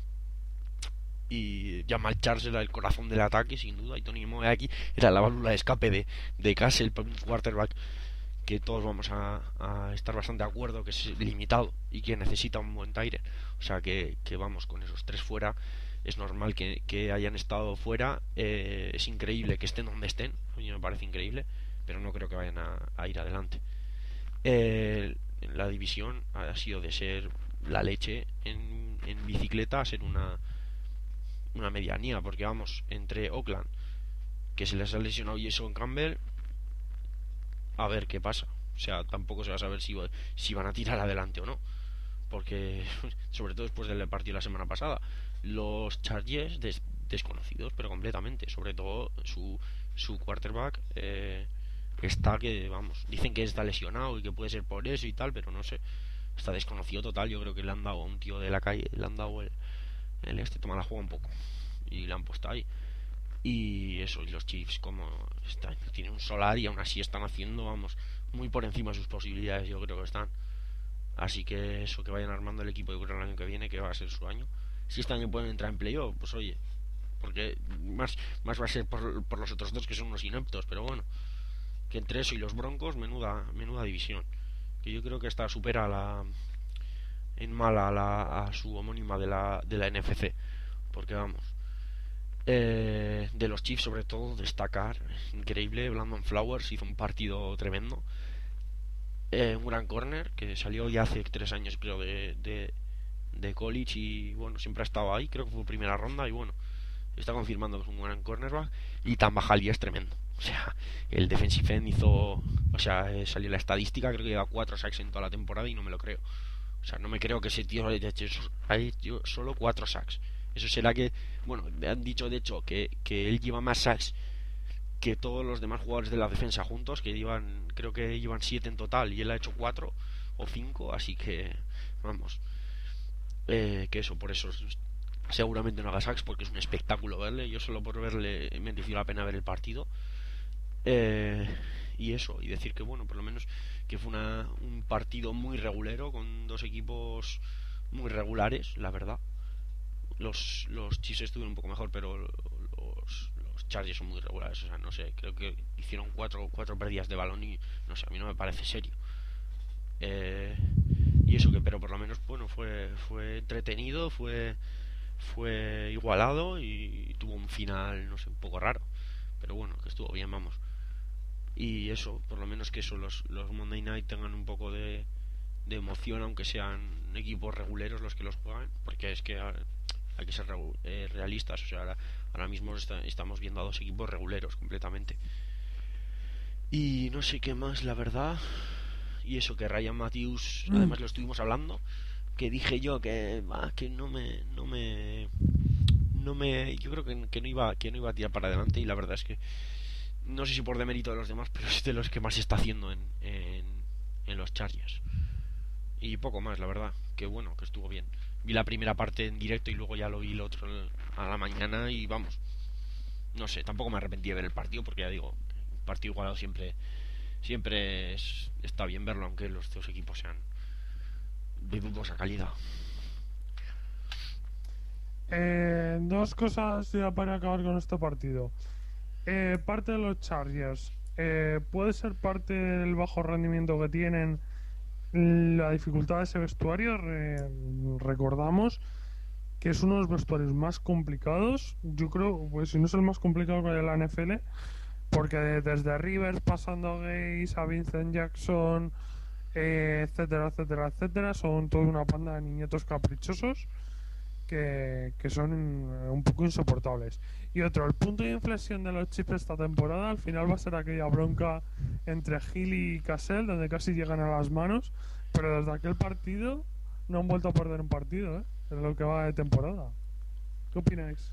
y Jamal Charles era el corazón del ataque sin duda, y Tony Moeaki era la válvula de escape de, de Castle, un quarterback que todos vamos a, a estar bastante de acuerdo que es limitado y que necesita un buen Tyren. O sea que, que vamos, con esos tres fuera es normal que, que hayan estado fuera. Eh, es increíble que estén donde estén, a mí me parece increíble, pero no creo que vayan a, a ir adelante. Eh, la división ha sido de ser la leche en, en bicicleta a ser una una medianía, porque vamos, entre Oakland, que se les ha lesionado Jason Campbell, a ver qué pasa. O sea, tampoco se va a saber si, si van a tirar adelante o no, porque sobre todo después del partido de la semana pasada, los Chargers des, desconocidos pero completamente, sobre todo su, su quarterback eh, está que, vamos, dicen que está lesionado y que puede ser por eso y tal, pero no sé, está desconocido total. Yo creo que le han dado a un tío de la calle, le han dado el, el este toma la juega un poco y le han puesto ahí. Y eso, y los Chiefs como están, tienen un solar y aún así están haciendo, vamos, muy por encima de sus posibilidades, yo creo que están. Así que eso, que vayan armando el equipo, yo creo el año que viene, que va a ser su año. Si este año pueden entrar en playoff, pues oye, porque más, más va a ser por, por los otros dos que son unos ineptos, pero bueno, que entre eso y los Broncos, menuda, menuda división. Que yo creo que esta supera la en mala a, la, a su homónima de la, de la N F C, porque vamos, eh, de los Chiefs sobre todo destacar, increíble, Brandon Flowers hizo un partido tremendo, eh, un gran corner que salió ya hace tres años creo de, de, de college, y bueno, siempre ha estado ahí, creo que fue primera ronda, y bueno, está confirmando que es un gran cornerback. Y Tamba Hali es tremendo, o sea, el defensive end hizo, o sea, eh, salió la estadística, creo que lleva cuatro sacks en toda la temporada y no me lo creo. O sea, no me creo que ese tío haya hecho solo cuatro sacks. Eso será que, bueno, me han dicho de hecho que, que él lleva más sacks que todos los demás jugadores de la defensa juntos, que llevan, creo que llevan siete en total y él ha hecho cuatro o cinco, así que vamos, eh, que eso, por eso seguramente no haga sacks, porque es un espectáculo verle. Yo solo por verle me mereció la pena ver el partido, eh, y eso, y decir que bueno, por lo menos que fue una, un partido muy regulero con dos equipos muy regulares, la verdad. Los, los Chiefs estuvieron un poco mejor, pero los, los Chargers son muy regulares. O sea, no sé, creo que hicieron cuatro, cuatro pérdidas de balón y no sé, a mí no me parece serio. Eh, y eso que, pero por lo menos, bueno, fue, fue entretenido, fue, fue igualado y tuvo un final, no sé, un poco raro. Pero bueno, que estuvo bien, vamos. Y eso, por lo menos que eso, los, los Monday Night tengan un poco de, de emoción, aunque sean equipos reguleros los que los juegan, porque es que hay que ser eh, realistas. O sea, ahora, ahora mismo está, estamos viendo a dos equipos reguleros completamente. Y no sé qué más, la verdad. Y eso, que Ryan Matthews, mm. además lo estuvimos hablando, que dije yo que ah, que no me no me no me yo creo que, que no iba que no iba a tirar para adelante, y la verdad es que no sé si por demérito de los demás, pero es de los que más se está haciendo en, en, en los Chargers. Y poco más, la verdad, que bueno, que estuvo bien. Vi la primera parte en directo y luego ya lo vi el otro a la mañana y vamos, no sé, tampoco me arrepentí de ver el partido, porque ya digo, un partido igualado siempre siempre es, está bien verlo, aunque los dos equipos sean de dudosa calidad. Eh, dos cosas ya para acabar con este partido. Eh, parte de los Chargers, eh, puede ser parte del bajo rendimiento que tienen, la dificultad de ese vestuario. Re- recordamos que es uno de los vestuarios más complicados, yo creo, pues si no es el más complicado que hay en la N F L, porque desde Rivers pasando a Gaze, a Vincent Jackson, eh, etcétera, etcétera, etcétera, son toda una panda de niñetos caprichosos que, que son un poco insoportables. Y otro, el punto de inflexión de los Chiefs esta temporada al final va a ser aquella bronca entre Hill y Cassell, donde casi llegan a las manos, pero desde aquel partido no han vuelto a perder un partido, ¿eh? En lo que va de temporada. ¿Qué opináis?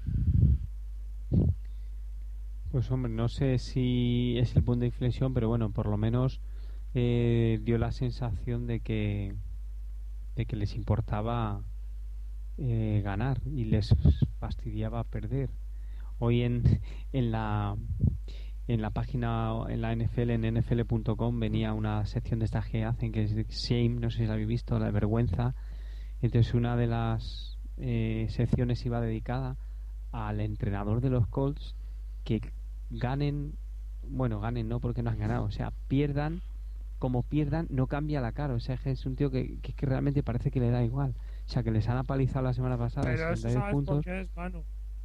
Pues hombre, no sé si es el punto de inflexión, pero bueno, por lo menos eh, dio la sensación de que de que les importaba eh, ganar y les fastidiaba perder. Hoy en, en la en la página, en la N F L, en N F L punto com, venía una sección de estas que hacen, que es de Shame, no sé si la habéis visto, la vergüenza. Entonces una de las eh, secciones iba dedicada al entrenador de los Colts, que ganen, bueno, ganen no, porque no han ganado, o sea, pierdan, como pierdan, no cambia la cara. O sea, es un tío que, que, que realmente parece que le da igual. O sea, que les han apalizado la semana pasada pero eso sabes puntos. Por qué es gano.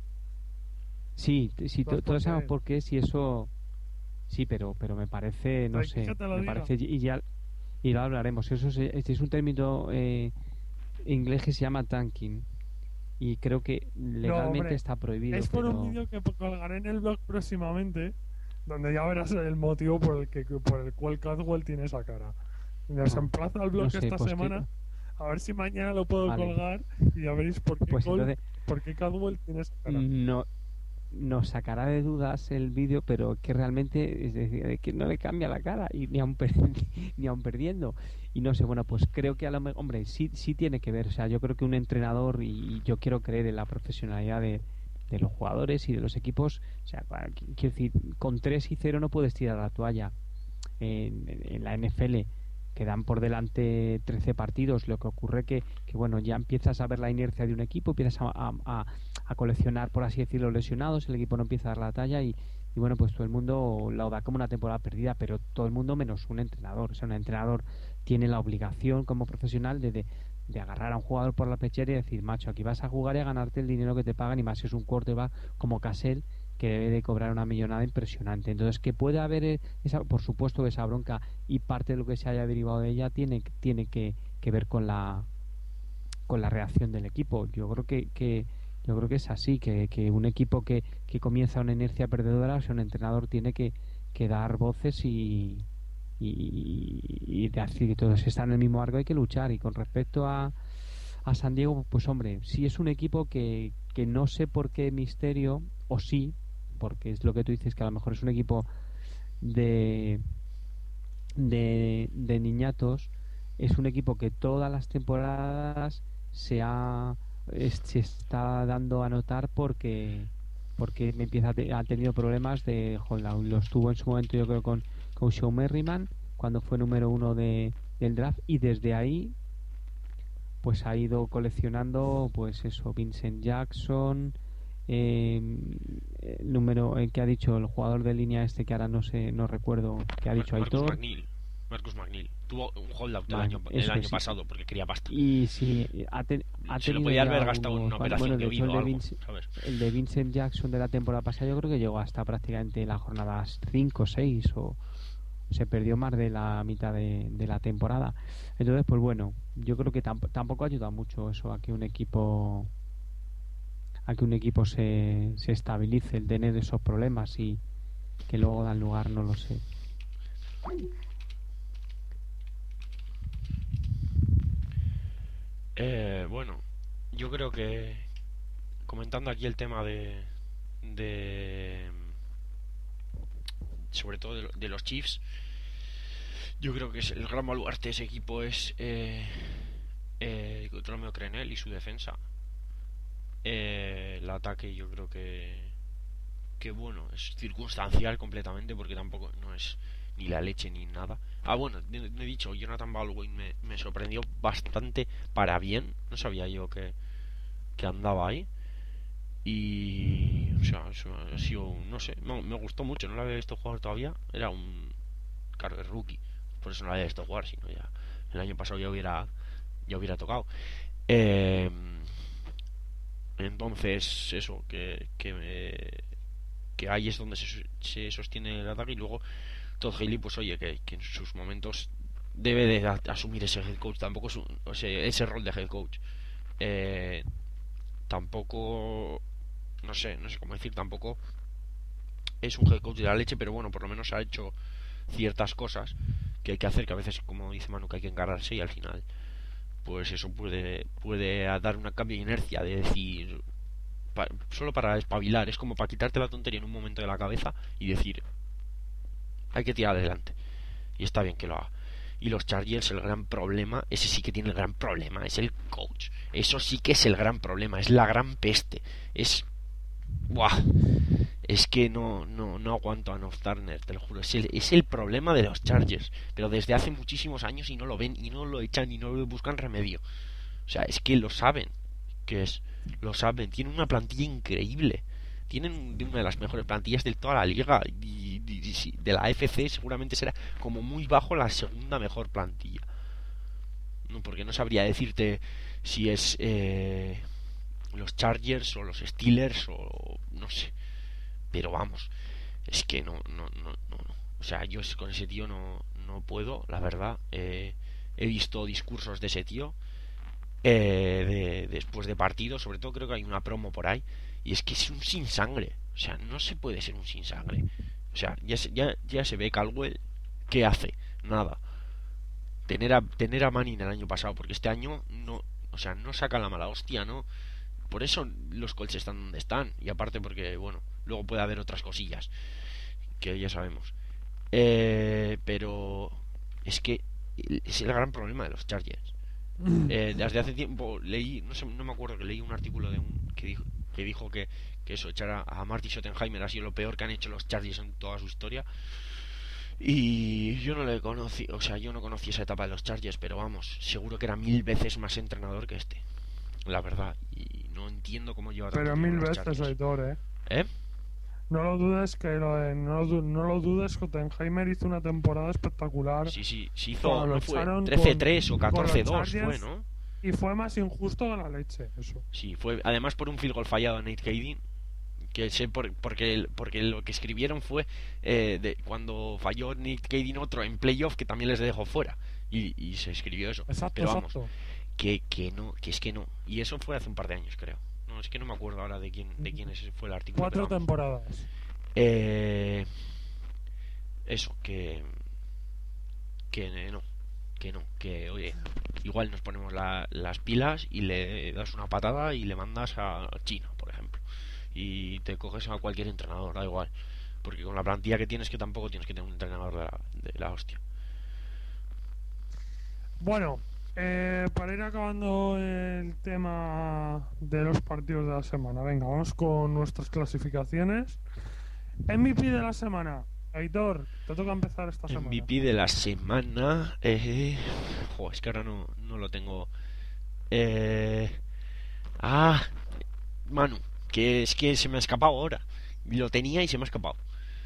Sí, sí, pues todos sabemos por qué, si eso sí, pero pero me parece, no sé, me diga. parece, y ya y lo hablaremos. Eso es, este es un término eh, inglés que se llama tanking, y creo que legalmente no, hombre, está prohibido. Es por pero... un vídeo que colgaré en el blog próximamente, donde ya verás el motivo por el que por el cual Caldwell tiene esa cara. Nos emplaza al blog no sé, esta pues semana, que... a ver si mañana lo puedo vale. colgar y ya veréis por qué, pues Col... entonces... por qué Caldwell tiene esa cara. No, nos sacará de dudas el vídeo, pero que realmente es decir, que no le cambia la cara y ni aun, per... ni aun perdiendo. Y no sé, bueno, pues creo que a lo mejor, hombre, sí, sí tiene que ver. O sea, yo creo que un entrenador, y yo quiero creer en la profesionalidad de, de los jugadores y de los equipos. O sea, quiero decir, con tres y cero no puedes tirar la toalla. En, en la N F L quedan por delante trece partidos. Lo que ocurre que, que bueno, ya empiezas a ver la inercia de un equipo, empiezas a, a, a coleccionar, por así decirlo, lesionados, el equipo no empieza a dar la talla y, y bueno, pues todo el mundo lo da como una temporada perdida, pero todo el mundo menos un entrenador. O sea, un entrenador tiene la obligación como profesional de, de, de agarrar a un jugador por la pechera y decir, macho, aquí vas a jugar y a ganarte el dinero que te pagan, y más si es un quarterback como Cassell, que debe de cobrar una millonada impresionante. Entonces, que puede haber esa, por supuesto, esa bronca, y parte de lo que se haya derivado de ella tiene, tiene que, que ver con la con la reacción del equipo. Yo creo que, que yo creo que es así, que, que un equipo que, que comienza una inercia perdedora, o sea, un entrenador tiene que, que dar voces y y, y decir que todos están en el mismo arco, hay que luchar. Y con respecto a, a San Diego, pues hombre, sí es un equipo que, que no sé por qué misterio, o sí, porque es lo que tú dices, que a lo mejor es un equipo de de, de niñatos, es un equipo que todas las temporadas se ha es- se está dando a notar porque porque me empieza a te- ha tenido problemas de joder, los tuvo en su momento yo creo con con Shawn Merriman cuando fue número uno de, del draft, y desde ahí pues ha ido coleccionando pues eso, Vincent Jackson, eh, el número el que ha dicho el jugador de línea este que ahora no sé, no recuerdo, que ha Mar- dicho Marcus Aitor. McNeil. Marcus McNeil. Tuvo un holdout el Man, año, el eso año es, sí. pasado porque quería pasta. Y sí, ha, te- ha Se lo tenido podía ya haber gastado en unos una cuantos- operación bueno, de de hecho oído el o de, algo, Vince- ¿sabes? el de Vincent Jackson de la temporada pasada yo creo que llegó hasta prácticamente la jornada cinco o seis, o se perdió más de la mitad de, de la temporada. Entonces, pues bueno, yo creo que tamp- tampoco ayuda mucho eso a que un equipo a que un equipo se, se estabilice, el tener esos problemas y que luego dan lugar, no lo sé. Eh, bueno, yo creo que comentando aquí el tema de, de sobre todo de, lo- de los Chiefs, yo creo que es el gran baluarte de ese equipo es eh, eh, Romeo Crennel y su defensa. Eh, el ataque yo creo que que bueno, es circunstancial completamente porque tampoco no es ni la leche ni nada. Ah, bueno, no he dicho, Jonathan Baldwin me, me sorprendió bastante para bien. No sabía yo que, que andaba ahí. Y, o sea, eso ha sido, no sé, me, me gustó mucho. No lo había visto jugar todavía. Era un, claro, es rookie. Por eso no lo había visto jugar, sino ya el año pasado ya hubiera, ya hubiera tocado. Eh, entonces, eso, que, que me- que ahí es donde se, se sostiene el ataque. Y luego Todd Haley, pues oye, que, que en sus momentos debe de a- asumir ese head coach, tampoco es un- o sea, ese rol de head coach. Eh, tampoco, no sé, no sé cómo decir, tampoco es un head coach de la leche, pero bueno, por lo menos ha hecho ciertas cosas que hay que hacer, que a veces, como dice Manu, que hay que encargarse, y al final, pues eso puede, puede dar una cambio de inercia, de decir, pa- solo para espabilar, es como para quitarte la tontería en un momento de la cabeza y decir, hay que tirar adelante. Y está bien que lo haga. Y los Chargers, el gran problema, ese sí que tiene el gran problema, es el coach. Eso sí que es el gran problema, es la gran peste. Es... ¡Buah! Es que no, no, no aguanto a North Turner, te lo juro. Es el, es el problema de los Chargers. Pero desde hace muchísimos años y no lo ven, y no lo echan, y no lo buscan remedio. O sea, es que lo saben. Que es, lo saben. Tienen una plantilla increíble. Tienen una de las mejores plantillas de toda la liga. Y, y- y si- de la A F C seguramente será como muy bajo la segunda mejor plantilla. No, porque no sabría decirte si es eh, los Chargers o los Steelers o no sé. Pero vamos, es que no, no, no, no, no. O sea, yo con ese tío no, no puedo, la verdad. Eh, he visto discursos de ese tío eh, de, después de partidos, sobre todo creo que hay una promo por ahí, y es que es un sin sangre. O sea, no se puede ser un sin sangre. O sea, ya se, ya, ya se ve Caldwell, ¿qué hace? Nada. Tener a, tener a Manning el año pasado, porque este año no, o sea, no saca la mala hostia, ¿no? Por eso los Colts están donde están, y aparte porque, bueno, luego puede haber otras cosillas que ya sabemos. Eh, pero es que es el gran problema de los Chargers. Eh, desde hace tiempo leí, no sé, no me acuerdo, que leí un artículo de un que dijo que dijo que, que eso, echar a, a Marty Schottenheimer ha sido lo peor que han hecho los Chargers en toda su historia. Y yo no le conocí, o sea, yo no conocí esa etapa de los Chargers, pero vamos, seguro que era mil veces más entrenador que este, la verdad. Y no entiendo cómo lleva tanto Pero tiempo mil los veces, Chargers. Aitor, ¿eh? ¿Eh? No lo dudes que lo de- no, lo, du- no lo dudes, Schottenheimer hizo una temporada espectacular. Sí, sí, se hizo, Cuando lo no fue echaron trece tres con- o con catorce los dos fue, Chargers, ¿no? y fue más injusto que la leche, eso. Sí, fue además por un field goal fallado a Nate Kading, que sé por, porque porque lo que escribieron fue eh, de cuando falló Nate Kading otro en playoff que también les dejó fuera, y, y se escribió eso. Exacto, Pero vamos, exacto. que, que no, que es que no. Y eso fue hace un par de años, creo. No, es que no me acuerdo ahora de quién de quién ese fue el artículo. Cuatro pero vamos. temporadas. Eh, eso, que que no, que no, que oye, igual nos ponemos la- las pilas y le das una patada y le mandas a China, por ejemplo. y te coges a cualquier entrenador, da igual. Porque con la plantilla que tienes, que tampoco tienes que tener un entrenador de la, de la hostia. Bueno, eh, para ir acabando el tema de los partidos de la semana, venga, vamos con nuestras clasificaciones. M V P de la semana. Aitor, te toca empezar esta semana. M V P de la semana. Eh, jo, es que ahora no, no lo tengo. Eh, ah, Manu, que es que se me ha escapado ahora. Lo tenía y se me ha escapado.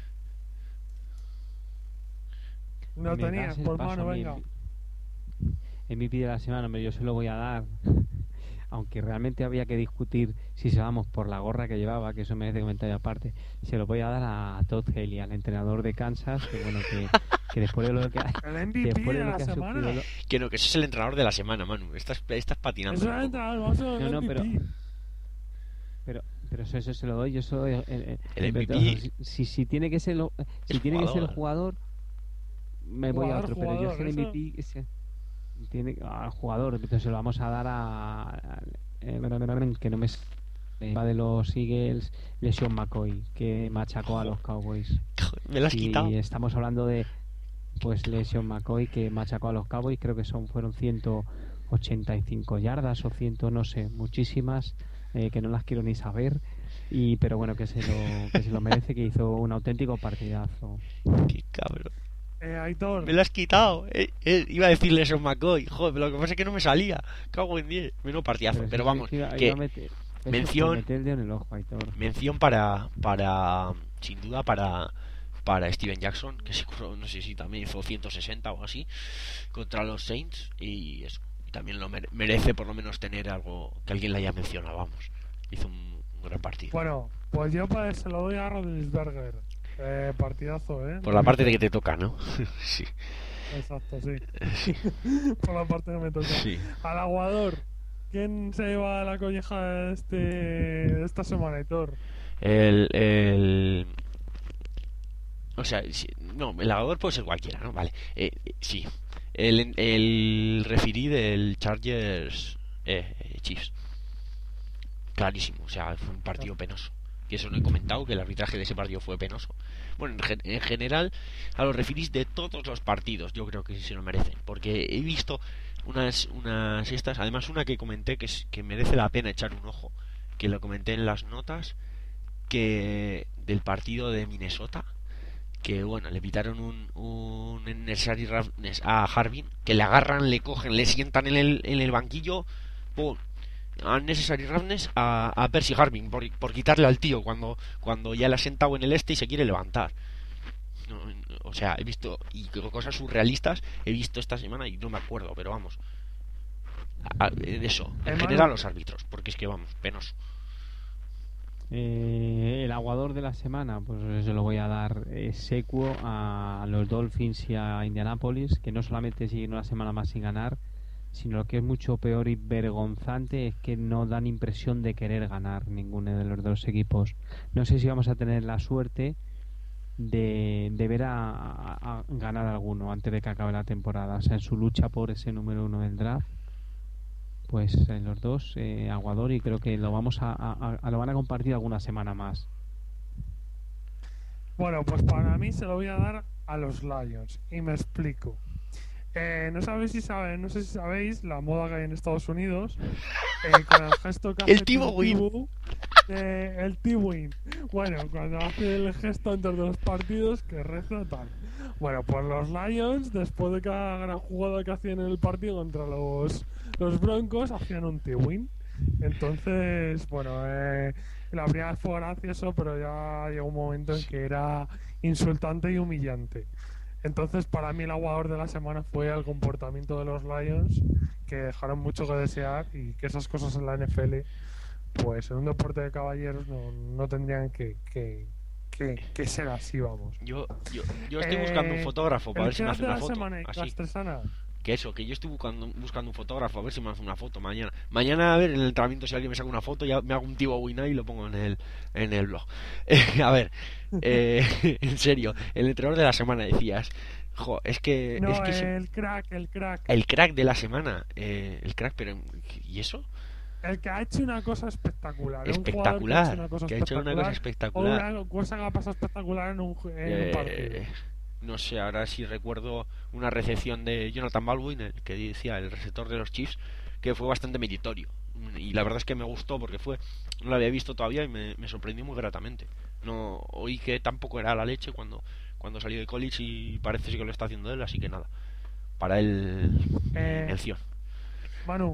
No Me tenías, das el por paso mano, a mi venga. M V P de la semana, hombre, yo se lo voy a dar. Aunque realmente había que discutir si se vamos por la gorra que llevaba, que eso merece comentario aparte. Se lo voy a dar a Todd Haley, al entrenador de Kansas, que bueno, que, que después de lo que ha, El M V P después de de lo la que ha semana. sufrido lo- Que no, que ese es el entrenador de la semana, Manu. Estás, estás patinando. Eso un es poco. entrenador, vamos a ver No, el no, M V P. pero pero eso, eso se lo doy, yo se lo doy, eh, eh, El M V P. si, si, si tiene que ser lo- si El tiene que ser el jugador. jugador, me voy a Jugador, otro, pero yo jugador, es que el eso- M V P ese- tiene al jugador, entonces se lo vamos a dar a, a- eh, que no me s- eh, de los Eagles, LeSean McCoy, que machacó a los Cowboys. Me lo has Y quitado. estamos hablando de pues LeSean McCoy, que machacó a los Cowboys, creo que son fueron ciento ochenta y cinco yardas o cien, no sé, muchísimas, eh, que no las quiero ni saber. Y pero bueno, que se lo que se lo merece, que hizo un auténtico partidazo. Qué cabrón. Eh, Aitor, Me lo has quitado. Eh, eh, iba a decirle eso a McCoy. Joder, pero lo que pasa es que no me salía. Cago en diez. Menos partidazo. Pero, eso vamos, sí iba- que iba a meter- eso por mención- meter el dedo en el ojo, Aitor. mención para, para, sin duda, para, para Steven Jackson, que se curó, no sé si también hizo ciento sesenta o así, contra los Saints. Y eso. Y también lo mere- merece por lo menos tener algo que alguien le haya mencionado, vamos. Hizo un, un gran partido. bueno, pues yo pues, se lo doy a Rodlisberger. Eh, partidazo, ¿eh? Por la parte de que te toca, ¿no? Sí. Exacto, sí. Por la parte que me toca. Sí. Al aguador. ¿Quién se lleva la colleja de, este, de esta semana, Aitor? El, el... O sea, sí, no, el agador puede ser cualquiera, ¿no? Vale, eh, eh, sí. El, el referí del Chargers eh, eh, Chiefs. Clarísimo, o sea, fue un partido penoso. Que eso no he comentado, que el arbitraje de ese partido fue penoso. Bueno, en, gen- en general, a los referís de todos los partidos, yo creo que sí se lo merecen. Porque he visto unas, unas estas, además una que comenté que, es- que merece la pena echar un ojo, que lo comenté en las notas, que del partido de Minnesota, que bueno, le pitaron un, un necessary roughness a Harbin, que le agarran, le cogen, le sientan en el, en el banquillo, ¡pum! Unnecessary roughness a, a Percy Harvin por, por quitarle al tío cuando, cuando ya le ha sentado en el este y se quiere levantar. No, no, o sea, he visto y cosas surrealistas he visto esta semana y no me acuerdo, pero vamos. A- a- de eso, en Hermano. general los árbitros, porque es que vamos, penoso. Eh, el aguador de la semana, pues se lo voy a dar eh, secuo a los Dolphins y a Indianapolis, que no solamente siguen una semana más sin ganar, sino lo que es mucho peor y vergonzante es que no dan impresión de querer ganar ninguno de los dos equipos. No sé si vamos a tener la suerte de, de ver a, a- a ganar alguno antes de que acabe la temporada. O sea, en su lucha por ese número uno del draft, pues en los dos, eh, aguador, y creo que lo vamos a, a- a- lo van a compartir alguna semana más. Bueno, pues para mí se lo voy a dar a los Lions. Y me explico. Eh, no sabéis si saben, no sé si sabéis la moda que hay en Estados Unidos eh, con el gesto que hace El Tibo Tim Win. Tebow, eh, el T-Win. Bueno, cuando hace el gesto antes de los partidos que reza tal. Bueno, pues los Lions, después de cada gran jugada que hacían en el partido contra los, los Broncos, hacían un T-Win. Entonces, bueno, eh, la primera vez fue gracioso, pero ya llegó un momento en que era insultante y humillante. Entonces, para mí el aguador de la semana fue el comportamiento de los Lions, que dejaron mucho que desear y que esas cosas en la N F L, pues en un deporte de caballeros no, no tendrían que, que, que, que ser así, vamos. Yo, yo, yo estoy Eh, buscando un fotógrafo para el ver si me crack hace de una la foto. semana, Así. Castresana. Que eso, que yo estoy buscando, buscando un fotógrafo a ver si me hace una foto mañana. Mañana, a ver, en el entrenamiento, si alguien me saca una foto, ya me hago un tío win y lo pongo en el, en el blog. Eh, a ver, eh, en serio, el entrenador de la semana decías, jo, es que. No, es que se- el crack, el crack. el crack de la semana, eh, el crack, pero. ¿Y eso? el que ha hecho una cosa espectacular. Espectacular. Un jugador Que ha hecho una cosa espectacular. O una cosa que ha pasado espectacular en un, en Eh, un partido. no sé, ahora sí recuerdo una recepción de Jonathan Baldwin, el que decía el receptor de los Chiefs, que fue bastante meritorio. Y la verdad es que me gustó porque fue, no lo había visto todavía y me, me sorprendió muy gratamente. No oí que tampoco era la leche cuando, cuando salió de college y parece que lo está haciendo él, así que nada. Para él, Eh, mención. Manu,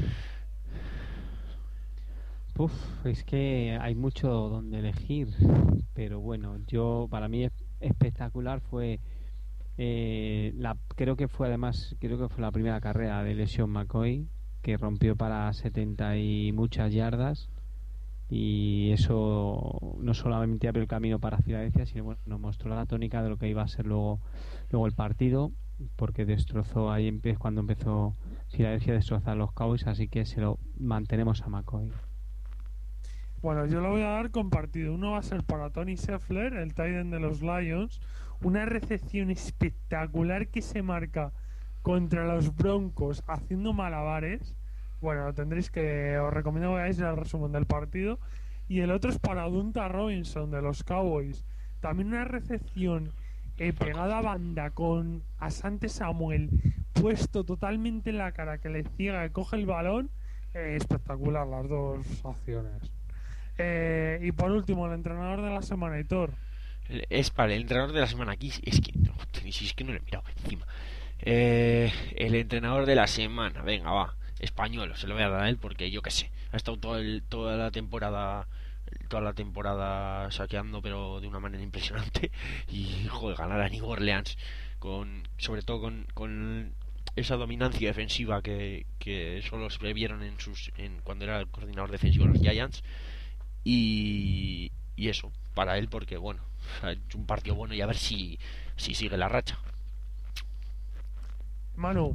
Uf, es que hay mucho donde elegir, pero bueno, yo para mí es- espectacular fue eh, la creo que fue además creo que fue la primera carrera de LeSean McCoy que rompió para setenta y muchas yardas y eso no solamente abrió el camino para Filadelfia, sino bueno, nos mostró la tónica de lo que iba a ser luego luego el partido, porque destrozó ahí empe- cuando empezó Filadelfia a destrozar a los Cowboys, así que se lo mantenemos a McCoy. bueno, yo lo voy a dar compartido. Uno va a ser para Tony Scheffler, el tight end de los Lions. Una recepción espectacular que se marca contra los Broncos haciendo malabares. Bueno, tendréis que... Os recomiendo que veáis el resumen del partido. Y el otro es para Dunta Robinson de los Cowboys. También una recepción eh, pegada a banda con Asante Samuel puesto totalmente en la cara, que le ciega, que coge el balón. Eh, espectacular las dos acciones. Eh, y por último, el entrenador de la semana, Hitor. Es para el entrenador de la semana aquí. Es que no, si es que no le he mirado encima. Eh, el entrenador de la semana, venga, va. Español, se lo voy a dar a él porque yo qué sé. Ha estado todo el, toda la temporada. Toda la temporada saqueando, pero de una manera impresionante. Y joder, ganar a New Orleans. Con, sobre todo con, con esa dominancia defensiva que, que solo se vieron en sus en, cuando era el coordinador defensivo de los Giants. Y, y eso, para él, porque bueno, ha hecho un partido bueno y a ver si, si sigue la racha. Manu.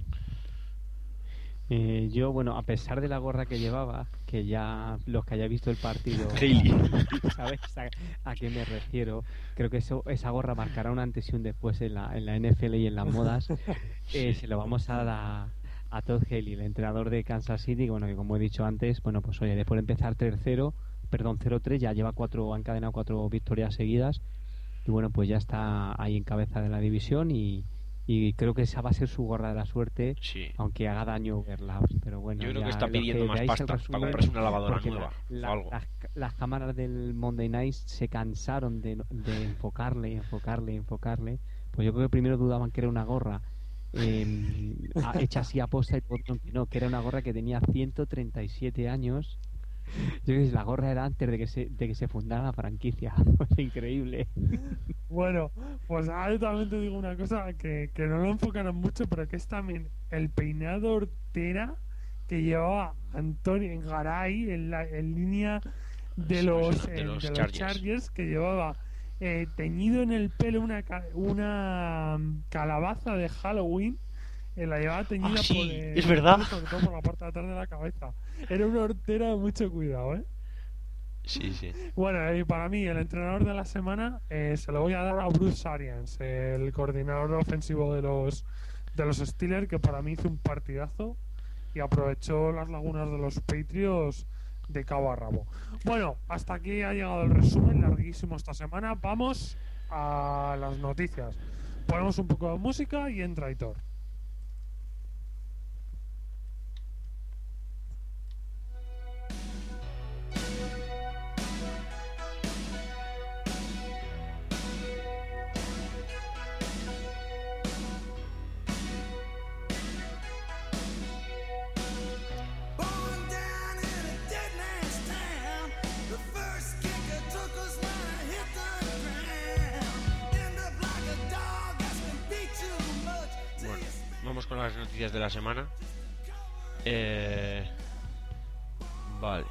Eh, yo, bueno, a pesar de la gorra que llevaba, que ya los que haya visto el partido Hailey. sabéis a, a qué me refiero, creo que eso, esa gorra marcará un antes y un después en la, en la N F L y en las modas. eh, se lo vamos a dar a, a Todd Haley, el entrenador de Kansas City, bueno, que como he dicho antes, bueno, pues oye, después de empezar tres cero, perdón, cero tres, ya lleva cuatro, ha encadenado cuatro victorias seguidas y bueno, pues ya está ahí en cabeza de la división y y creo que esa va a ser su gorra de la suerte, Sí. aunque haga daño verla, pero bueno, Yo creo ya que está los pidiendo más veáis el pasta resumen, para comprarse una lavadora porque nueva la- o la- algo. las, las cámaras del Monday Night se cansaron de, de enfocarle, enfocarle, enfocarle. Pues yo creo que primero dudaban que era una gorra eh, a- hecha así a posta y otro que no, que era una gorra que tenía ciento treinta y siete años. Yo creo que la gorra era antes de que se, de que se fundara la franquicia. Fue increíble. Bueno, pues ahora yo también te digo una cosa que, que no lo enfocaron mucho, pero que es también el peinado hortera que llevaba Antonio Garay en, la, en línea de Sí, los, de eh, los de los Chargers. Chargers, que llevaba eh, teñido en el pelo una, ca- una mm, calabaza de Halloween. eh, la llevaba teñida Ah, sí, por eh, es verdad. sobre todo por la parte de atrás de la cabeza. Era una hortera de mucho cuidado, ¿eh? Sí, sí. Bueno, y para mí el entrenador de la semana eh, se lo voy a dar a Bruce Arians, el coordinador ofensivo de los de los Steelers, que para mí hizo un partidazo y aprovechó las lagunas de los Patriots de cabo a rabo. Bueno, hasta aquí ha llegado el resumen larguísimo esta semana. Vamos a las noticias. Ponemos un poco de música y entra Hitor. Born down in a dead man's town, the first kicker took us when I hit the ground. End up like a dog that's been beat too much. Bueno, vamos con las noticias de la semana. Eh... Vale.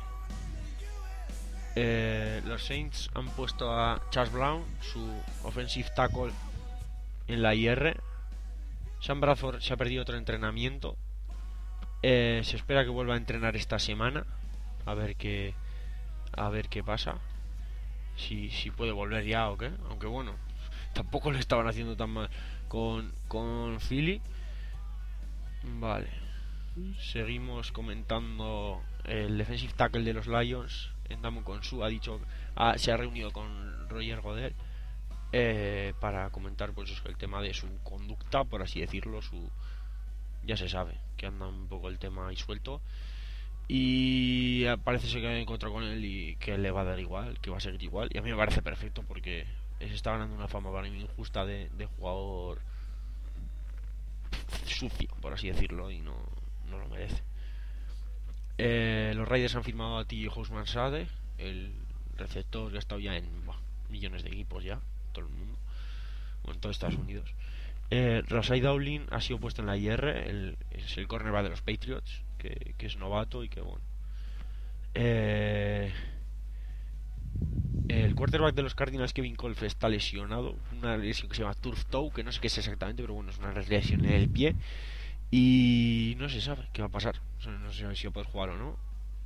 Eh, los Saints han puesto a Chas Brown, su offensive tackle, en la I R. Sam Bradford se ha perdido otro entrenamiento. Eh, se espera que vuelva a entrenar esta semana. A ver qué, a ver qué pasa. Si, si puede volver ya o qué. Aunque bueno, tampoco lo estaban haciendo tan mal con, con Philly. Vale. seguimos comentando el defensive tackle de los Lions, Ndamukong Konsu, ha dicho, ha- se ha reunido con Roger Goodell eh, para comentar pues eso, el tema de su conducta, por así decirlo, su ya se sabe que anda un poco el tema ahí suelto. Y eh, parece ser que ha encontrado con él y que le va a dar igual, que va a seguir igual. Y a mí me parece perfecto porque se está ganando una fama para mí injusta de, de jugador sucio, por así decirlo, y no, no lo merece. Eh, los Raiders han firmado a T. Housman Sade, el receptor que ha estado ya en buah, millones de equipos ya, todo el mundo, bueno, en todo Estados Unidos. Eh, Rasai Dowling ha sido puesto en la I R, el, es el cornerback de los Patriots, que, que es novato y que bueno. Eh, el quarterback de los Cardinals, Kevin Kolff, está lesionado, una lesión que se llama turf toe, que no sé qué es exactamente, pero bueno, es una lesión en el pie y no se sabe qué va a pasar. O sea, no sé si va a poder jugar o no.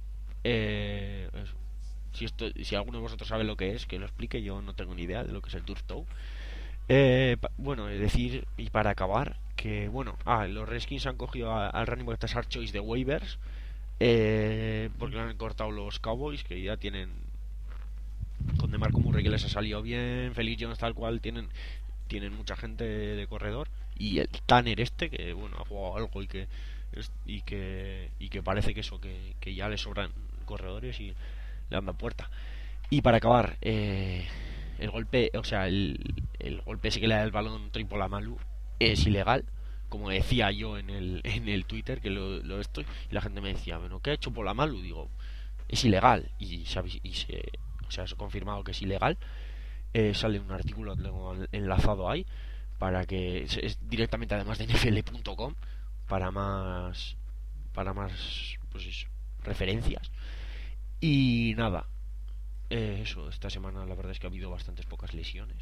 Eh, eso. Si esto, si alguno de vosotros sabe lo que es, que lo explique. Yo no tengo ni idea de lo que es el turf toe. Eh, pa- bueno, es decir, y para acabar, que bueno, ah, los Redskins han cogido a- al running back Tashard Choice de waivers, eh, porque lo han cortado los Cowboys, que ya tienen con DeMarco Murray, que les ha salido bien, Felix Jones tal cual, tienen tienen mucha gente de corredor, y el Tanner este, que bueno, ha jugado algo y que es- y que y que parece que eso, que, que ya le sobran corredores y le han dado puerta. Y para acabar, eh, el golpe, o sea, el, el golpe ese que le da el balón Triple a Malu es ilegal, como decía yo en el, en el Twitter, que lo, lo estoy, y la gente me decía, bueno, ¿qué ha hecho Polamalu? Digo, es ilegal, y se, ha vis- y se, o sea, se ha confirmado que es ilegal. Eh, sale un artículo, lo tengo enlazado ahí, para que es, es directamente además de N F L punto com, para más, para más, pues eso, referencias. Y nada, eh, eso, esta semana la verdad es que ha habido bastantes pocas lesiones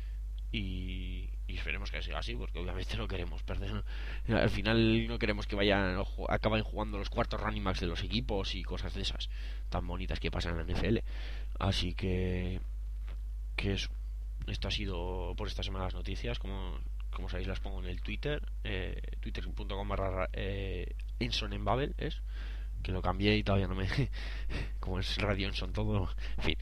y, y esperemos que siga así, porque obviamente no queremos perder, al final no queremos que vayan o ju- acaben jugando los cuartos running backs de los equipos y cosas de esas tan bonitas que pasan en la N F L. Así que que eso, esto ha sido por esta semana las noticias. Como, como sabéis, las pongo en el Twitter, eh, twitter punto com barra eh, Enson en Babel, es que lo cambié y todavía no me como es Radio Enson todo, en fin.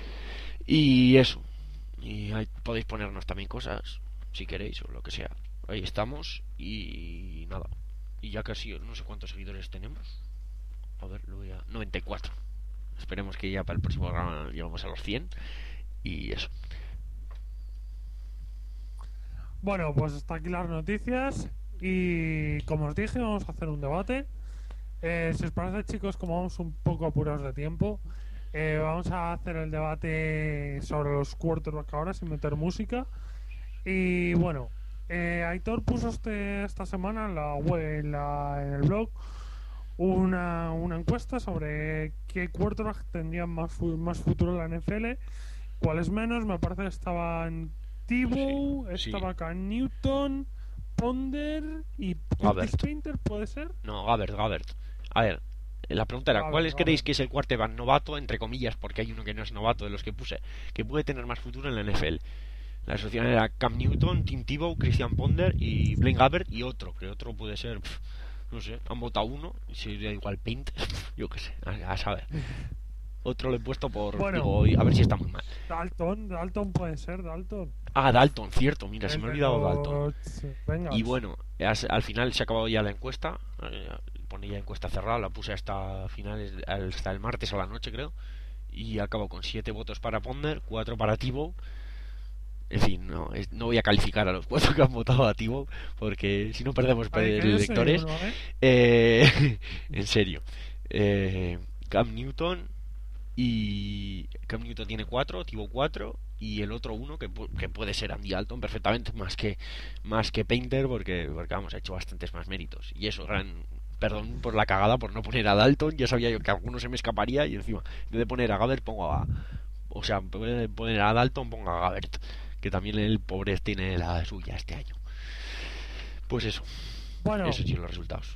Y eso, y ahí podéis ponernos también cosas si queréis o lo que sea, ahí estamos. Y nada, y ya casi no sé cuántos seguidores tenemos, a ver, lo voy a noventa y cuatro, esperemos que ya para el próximo programa lleguemos a los cien. Y eso. Bueno, pues hasta aquí las noticias y como os dije, vamos a hacer un debate. Eh, si os parece, chicos, como vamos un poco apurados de tiempo, eh, vamos a hacer el debate sobre los quarterbacks ahora sin meter música. Y bueno, eh, Aitor puso este, esta semana en la web, en, la- en el blog, una, una encuesta sobre qué quarterback tendrían más, fu- más futuro en la N F L, cuáles menos. Me parece que estaban Tebow, Sí, sí. estaba Cam Newton, Ponder y Gabbert. Curtis Painter, ¿puede ser? No, Gabbert, Gabbert. A ver, la pregunta era, Gabbert, ¿cuáles creéis Gabbert. que es el quarterback novato, entre comillas, porque hay uno que no es novato de los que puse, que puede tener más futuro en la N F L? La opción era Cam Newton, Tim Tebow, Christian Ponder y Blaine Gabbert, y otro, que otro puede ser, pf, no sé, han votado uno, y sería igual Paint, yo qué sé, a, a saber. Otro lo he puesto por, Bueno. digo, y a ver si está muy mal. Dalton, Dalton puede ser, Dalton. Ah, Dalton, cierto, mira, se me ha El de olvidado los- Dalton. sí, venga. Y bueno, as- al final se ha acabado ya la encuesta. eh, Pone ya encuesta cerrada, la puse hasta finales, hasta el martes a la noche, creo. Y acabo con siete votos para Ponder, cuatro para Tebow. En fin, no, es- no voy a calificar a los cuatro que han votado a Tebow, porque si no perdemos Ay, que yo soy lectores. uno, ¿eh? Eh, en serio. Eh, Cam Newton y Cam Newton tiene cuatro, Tebow cuatro y el otro uno que, pu- que puede ser Andy Dalton perfectamente, más que más que Painter, porque, porque vamos, ha hecho bastantes más méritos. Y eso, gran perdón por la cagada por no poner a Dalton, ya sabía yo que alguno se me escaparía y encima en vez de poner a Gabbert pongo a, o sea, en vez de poner a Dalton pongo a Gabbert, que también el pobre tiene la suya este año. Pues eso, Bueno, esos son los resultados.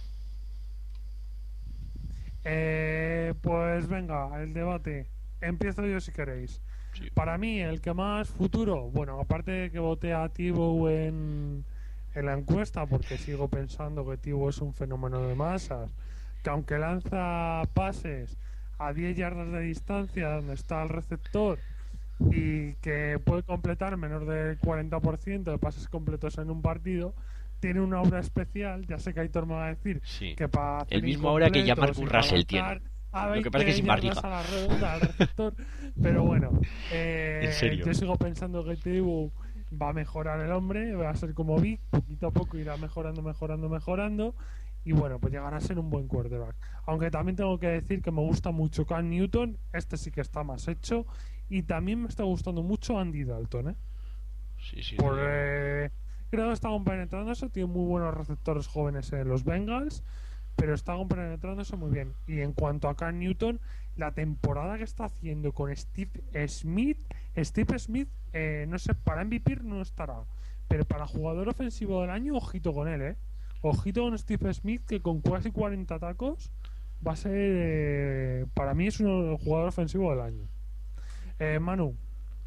eh, pues venga, el debate. Empiezo yo si queréis. Sí. Para mí, el que más futuro, bueno, aparte de que voté a Tebow en, en la encuesta, porque sigo pensando que Tibo es un fenómeno de masas, que aunque lanza pases a diez yardas de distancia donde está el receptor y que puede completar menos del cuarenta por ciento de pases completos en un partido, tiene una obra especial. Ya sé que Aitor me va a decir Sí. que para hacer El mismo aura que ya incompletos Marcus y para Russell tiene. lanzar a Lo que pasa es que sin veinte barriga. yardas a la redonda al receptor, pero bueno, eh, En serio. yo sigo pensando que Tibu va a mejorar el hombre, va a ser como Vic, poquito a poco irá mejorando, mejorando, mejorando, y bueno, pues llegará a ser un buen quarterback. Aunque también tengo que decir que me gusta mucho Cam Newton, este sí que está más hecho, y también me está gustando mucho Andy Dalton, ¿eh? Sí, sí. Por, no, eh, creo que está compenetrándose, tiene muy buenos receptores jóvenes en los Bengals, pero está compenetrándose muy bien. Y en cuanto a Cam Newton, la temporada que está haciendo con Steve Smith, Steve Smith, eh, no sé, para M V P no estará, pero para jugador ofensivo del año, ojito con él, ¿eh? Ojito con Steve Smith, que con casi cuarenta tacos va a ser, eh, para mí es un el jugador ofensivo del año. Eh, Manu,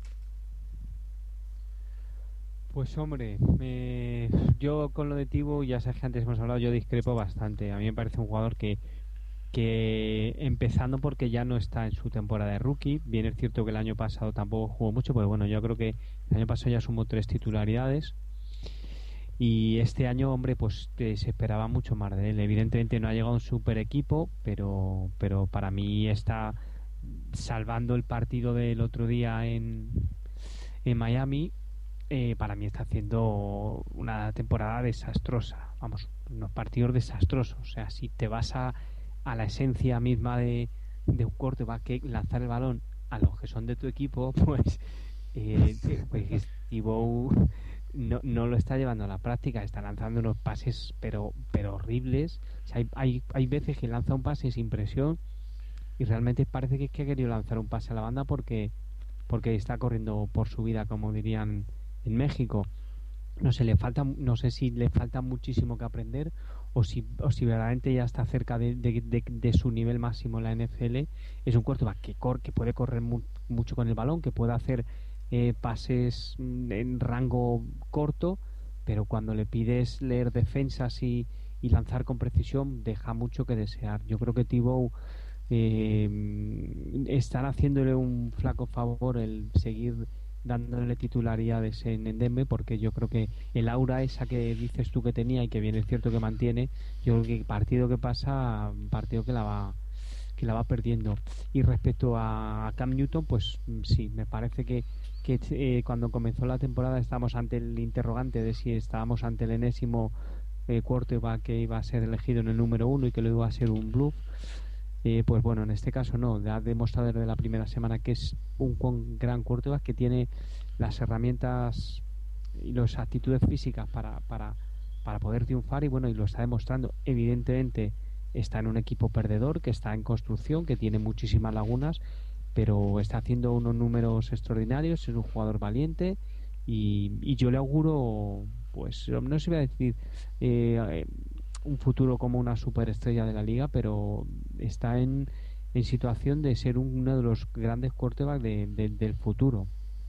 Pues hombre, eh, yo con lo de Tibo, ya sabes que antes hemos hablado, yo discrepo bastante. A mí me parece un jugador que, que empezando porque ya no está en su temporada de rookie. Bien es cierto que el año pasado tampoco jugó mucho, pero bueno, yo creo que el año pasado ya sumó tres titularidades. Y este año, hombre, pues eh, se esperaba mucho más de él. Evidentemente no ha llegado a un super equipo, pero, pero para mí está salvando el partido del otro día en, en Miami. Eh, para mí está haciendo una temporada desastrosa. Vamos, unos partidos desastrosos. O sea, si te vas a, a la esencia misma de, de un quarterback, que lanzar el balón a los que son de tu equipo, pues, eh, eh, pues Tebow no, no lo está llevando a la práctica. Está lanzando unos pases, pero, pero horribles. O sea, hay, hay, hay veces que lanza un pase sin presión y realmente parece que es que ha querido lanzar un pase a la banda porque, porque está corriendo por su vida, como dirían en México. No sé, le falta, no sé si le falta muchísimo que aprender o si, o si verdaderamente ya está cerca de, de, de, de su nivel máximo en la N F L. Es un quarterback que, cor, que puede correr mu mucho con el balón, que puede hacer eh, pases en rango corto, pero cuando le pides leer defensas y, y lanzar con precisión, deja mucho que desear. Yo creo que Tebow eh, están haciéndole un flaco favor el seguir dándole titularidades en, en Denver, porque yo creo que el aura esa que dices tú que tenía y que bien es cierto que mantiene, yo creo que partido que pasa, partido que la va que la va perdiendo. Y respecto a Cam Newton, pues sí, me parece que, que eh, cuando comenzó la temporada estábamos ante el interrogante de si estábamos ante el enésimo eh, quarterback que iba a ser elegido en el número uno y que lo iba a ser un bluff. Eh, pues bueno, en este caso no, ha demostrado desde la primera semana que es un gran quarterback, que tiene las herramientas y las actitudes físicas para, para, para poder triunfar, y bueno, y lo está demostrando. Evidentemente está en un equipo perdedor, que está en construcción, que tiene muchísimas lagunas, pero está haciendo unos números extraordinarios, es un jugador valiente, y, y yo le auguro, pues no se voy a decir eh, un futuro como una superestrella de la liga, pero está en, en situación de ser uno de los grandes quarterbacks de, de, del futuro.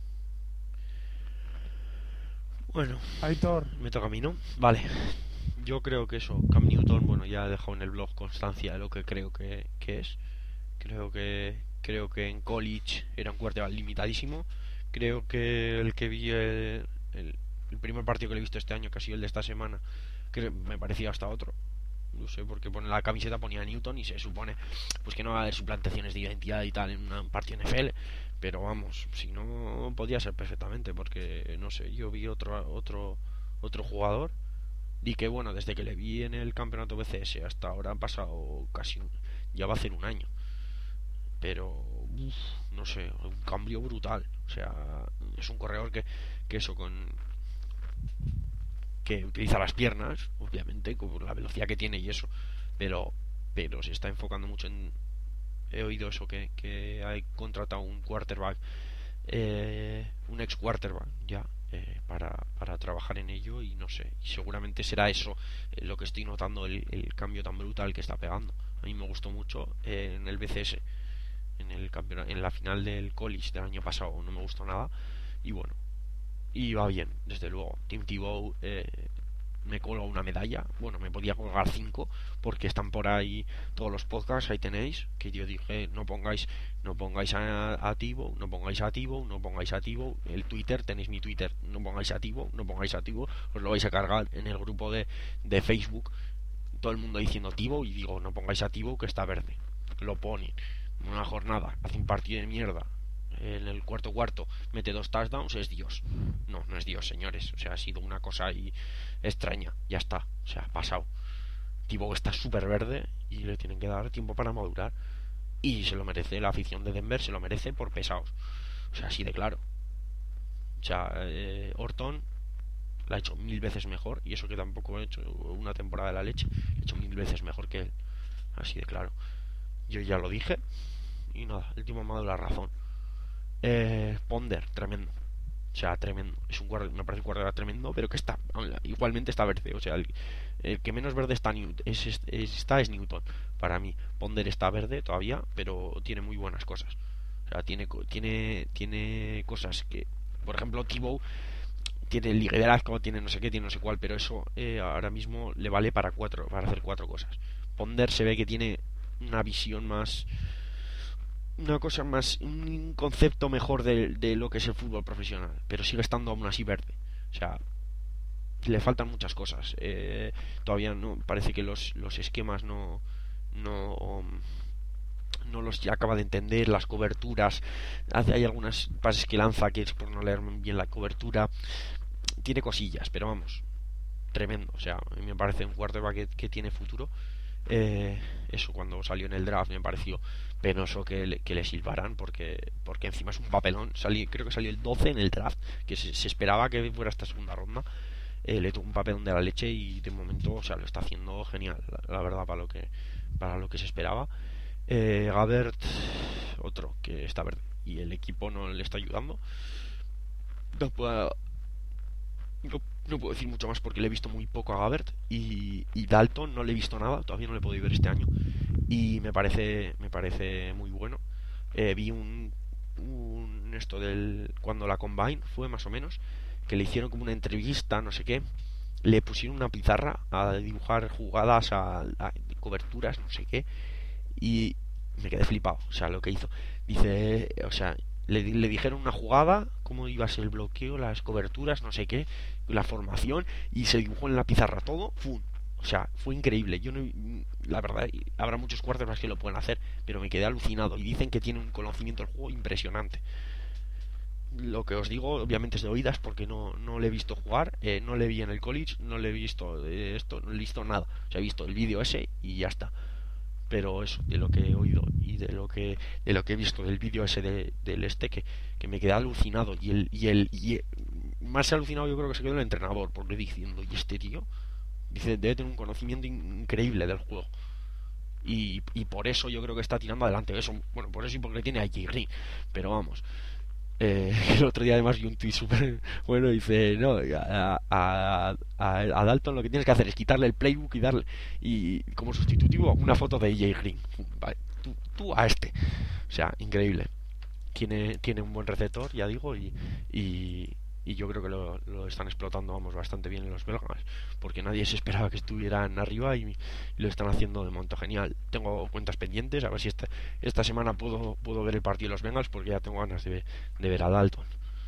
Bueno, Aitor, me toca a mí, ¿no? Vale. Yo creo que eso, Cam Newton, bueno, ya he dejado en el blog constancia de lo que creo que, que es. Creo que creo que en college era un quarterback limitadísimo. Creo que el que vi el, el, el primer partido que le he visto este año, que ha sido el de esta semana, que me parecía hasta otro. No sé, porque pone la camiseta ponía Newton y se supone pues que no va a haber suplantaciones de identidad y tal en un partido N F L, pero vamos, si no podía ser perfectamente, porque no sé, yo vi otro otro otro jugador y que bueno, desde que le vi en el campeonato B C S hasta ahora han pasado casi un, ya va a ser un año, pero uf, no sé, un cambio brutal. O sea, es un corredor que, que eso con que utiliza las piernas, obviamente, con la velocidad que tiene y eso, pero pero se está enfocando mucho en, he oído eso, que, que hay contratado un quarterback, eh, un ex quarterback ya, eh, para, para trabajar en ello, y no sé, y seguramente será eso eh, lo que estoy notando, el, el cambio tan brutal que está pegando. A mí me gustó mucho eh, en el B C S, en el campeonato, en la final del college del año pasado no me gustó nada, y bueno, y va bien, desde luego. Tim Tebow, eh, me colgo una medalla. Bueno, me podía colgar cinco, porque están por ahí todos los podcasts, ahí tenéis, que yo dije, no pongáis no pongáis a, a Tivo, no pongáis a Tivo, no pongáis a Tivo. El Twitter, tenéis mi Twitter, no pongáis a Tivo, no pongáis a Tivo, os lo vais a cargar en el grupo de, de Facebook, todo el mundo diciendo Tivo, y digo, no pongáis a Tivo, que está verde. Lo ponen una jornada, hace un partido de mierda, en el cuarto cuarto mete dos touchdowns, es Dios. No, no es Dios, señores. O sea, ha sido una cosa ahí extraña. Ya está, o sea, ha pasado. Tivo está súper verde y le tienen que dar tiempo para madurar. Y se lo merece, la afición de Denver se lo merece por pesados. O sea, así de claro. O sea, eh, Orton la ha hecho mil veces mejor, y eso que tampoco ha hecho una temporada de la leche, ha hecho mil veces mejor que él. Así de claro. Yo ya lo dije. Y nada, el tipo me ha dado la razón. Eh, Ponder, tremendo. O sea, tremendo. Es un guardia, me parece un guardia tremendo, pero que está, igualmente está verde. O sea, el, el que menos verde está, es, es, está es Newton. Para mí, Ponder está verde todavía, pero tiene muy buenas cosas. O sea, tiene, tiene, tiene cosas que, por ejemplo, Tivo tiene el liderazgo, tiene no sé qué, tiene no sé cuál, pero eso eh, ahora mismo le vale para cuatro, para hacer cuatro cosas. Ponder se ve que tiene una visión más, una cosa más, un concepto mejor de, de lo que es el fútbol profesional, pero sigue estando aún así verde. O sea, le faltan muchas cosas. Eh, todavía no parece que los, los esquemas no no no los ya acaba de entender, las coberturas. Hay algunas pases que lanza que es por no leer bien la cobertura. Tiene cosillas, pero vamos, tremendo. O sea, a mí me parece un quarterback que, que tiene futuro. Eh, eso, cuando salió en el draft me pareció penoso que le, que le silbaran, porque porque encima es un papelón. Salí, creo que salió el doce en el draft, que se, se esperaba que fuera esta segunda ronda. Eh, le tuvo un papelón de la leche, y de momento, o sea, lo está haciendo genial, la, la verdad, para lo que para lo que se esperaba. eh, Gabbert, otro que está verde y el equipo no le está ayudando. No puedo no, no puedo decir mucho más porque le he visto muy poco a Gabbert, y, y Dalton no le he visto nada, todavía no le he podido ver este año, y me parece me parece muy bueno. Eh, vi un, un esto del cuando la Combine fue más o menos, que le hicieron como una entrevista, no sé qué, le pusieron una pizarra a dibujar jugadas, a, a coberturas, no sé qué, y me quedé flipado. O sea, lo que hizo, dice, o sea, le, le dijeron una jugada, cómo iba a ser el bloqueo, las coberturas, no sé qué, la formación, y se dibujó en la pizarra todo. ¡Fum! O sea, fue increíble. Yo no, la verdad, habrá muchos quarterbacks que lo pueden hacer, pero me quedé alucinado, y dicen que tiene un conocimiento del juego impresionante. Lo que os digo obviamente es de oídas, porque no, no le he visto jugar, eh, no le vi en el college, no le he visto eh, esto, no le he visto nada. O sea, he visto el vídeo ese y ya está. Pero eso, de lo que he oído y de lo que de lo que he visto del vídeo ese de, del este, que, que me quedé alucinado. Y el y el y el, más alucinado yo creo que se quedó el entrenador, porque diciendo, y este tío dice, debe tener un conocimiento increíble del juego. Y, y por eso yo creo que está tirando adelante eso. Bueno, por eso y porque tiene a Jay Green. Pero vamos, Eh, el otro día además vi un tweet súper bueno, dice, no, a, a, a, a Dalton lo que tienes que hacer es quitarle el playbook y darle, y como sustitutivo, una foto de A J Green. Vale, tú, tú a este. O sea, increíble. Tiene, tiene un buen receptor, ya digo, y, y, y yo creo que lo, lo están explotando, vamos, bastante bien en los belgas, porque nadie se esperaba que estuvieran arriba, y, y lo están haciendo de momento genial. Tengo cuentas pendientes, a ver si esta, esta semana puedo, puedo ver el partido de los Bengals, porque ya tengo ganas de, de ver a Dalton.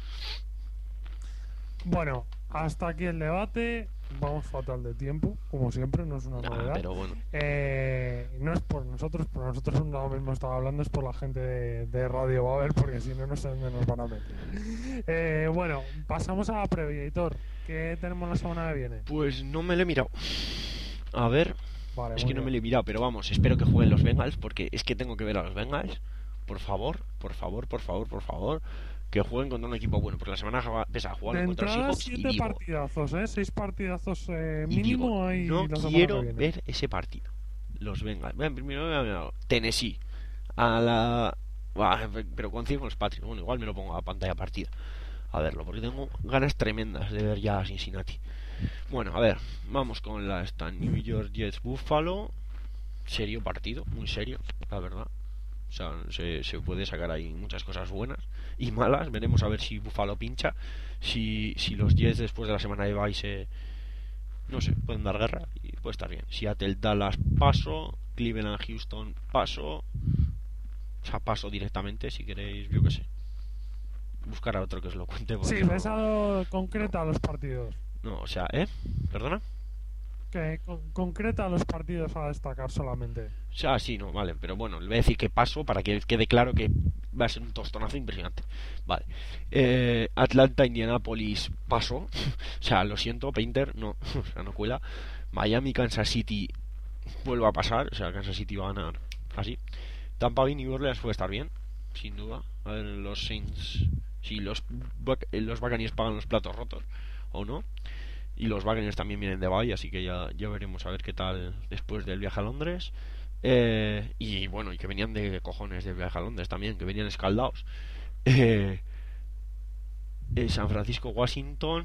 Bueno, hasta aquí el debate. Vamos fatal de tiempo, como siempre, no es una Nah, novedad. pero bueno. Eh, no es por nosotros, por nosotros no mismo estaba hablando, es por la gente de, de Radio Babel, porque si no, no sé dónde nos van a meter. Eh, bueno, pasamos a Previator. ¿Qué tenemos la semana que viene? Pues no me lo he mirado. A ver, Vale, es muy que no bien. me lo he mirado, pero vamos, espero que jueguen los Bengals, porque es que tengo que ver a los Bengals. Por favor, por favor, por favor, por favor, que jueguen contra un equipo bueno, porque la semana pesa jugar De contra los entrada, Seahawks, y siete digo, partidazos, ¿eh? Seis partidazos eh, y mínimo digo, hay no la semana quiero que viene. ver ese partido. Los Bengals. Ven, primero voy a mirar Tennessee. A la... Buah, pero coincido con los Patriots. Bueno, igual me lo pongo a pantalla partida a verlo, porque tengo ganas tremendas de ver ya a Cincinnati. Bueno, a ver, vamos con la esta New York Jets Buffalo. Serio partido, muy serio, la verdad. O sea, se, se puede sacar ahí muchas cosas buenas y malas. Veremos a ver si Buffalo pincha, si, si los Jets después de la semana de bye se, no sé, pueden dar guerra y puede estar bien. Seattle, Dallas, paso. Cleveland, Houston, paso. O sea, paso directamente, si queréis, yo qué sé. Buscar a otro que os lo cuente. Sí, no, ves algo concreta los partidos. no, o sea, ¿eh? ¿Perdona? Que con- concreta los partidos a destacar solamente. O sea, sí, no, vale, pero bueno, le voy a decir que paso para que quede claro que va a ser un tostonazo impresionante. Vale. Eh, Atlanta, Indianapolis, paso. O sea, lo siento, Painter, no, o sea, no cuela. Miami, Kansas City, vuelvo a pasar. O sea, Kansas City va a ganar así. Tampa Bay, New Orleans puede estar bien, sin duda. A ver, los Saints, si los, Buc- eh, los Buccaneers pagan los platos rotos o no. Y los Buccaneers también vienen de bye, así que ya, ya veremos a ver qué tal después del viaje a Londres. Eh, y bueno, y que venían de cojones del viaje a Londres también, que venían escaldados. Eh, eh, San Francisco, Washington,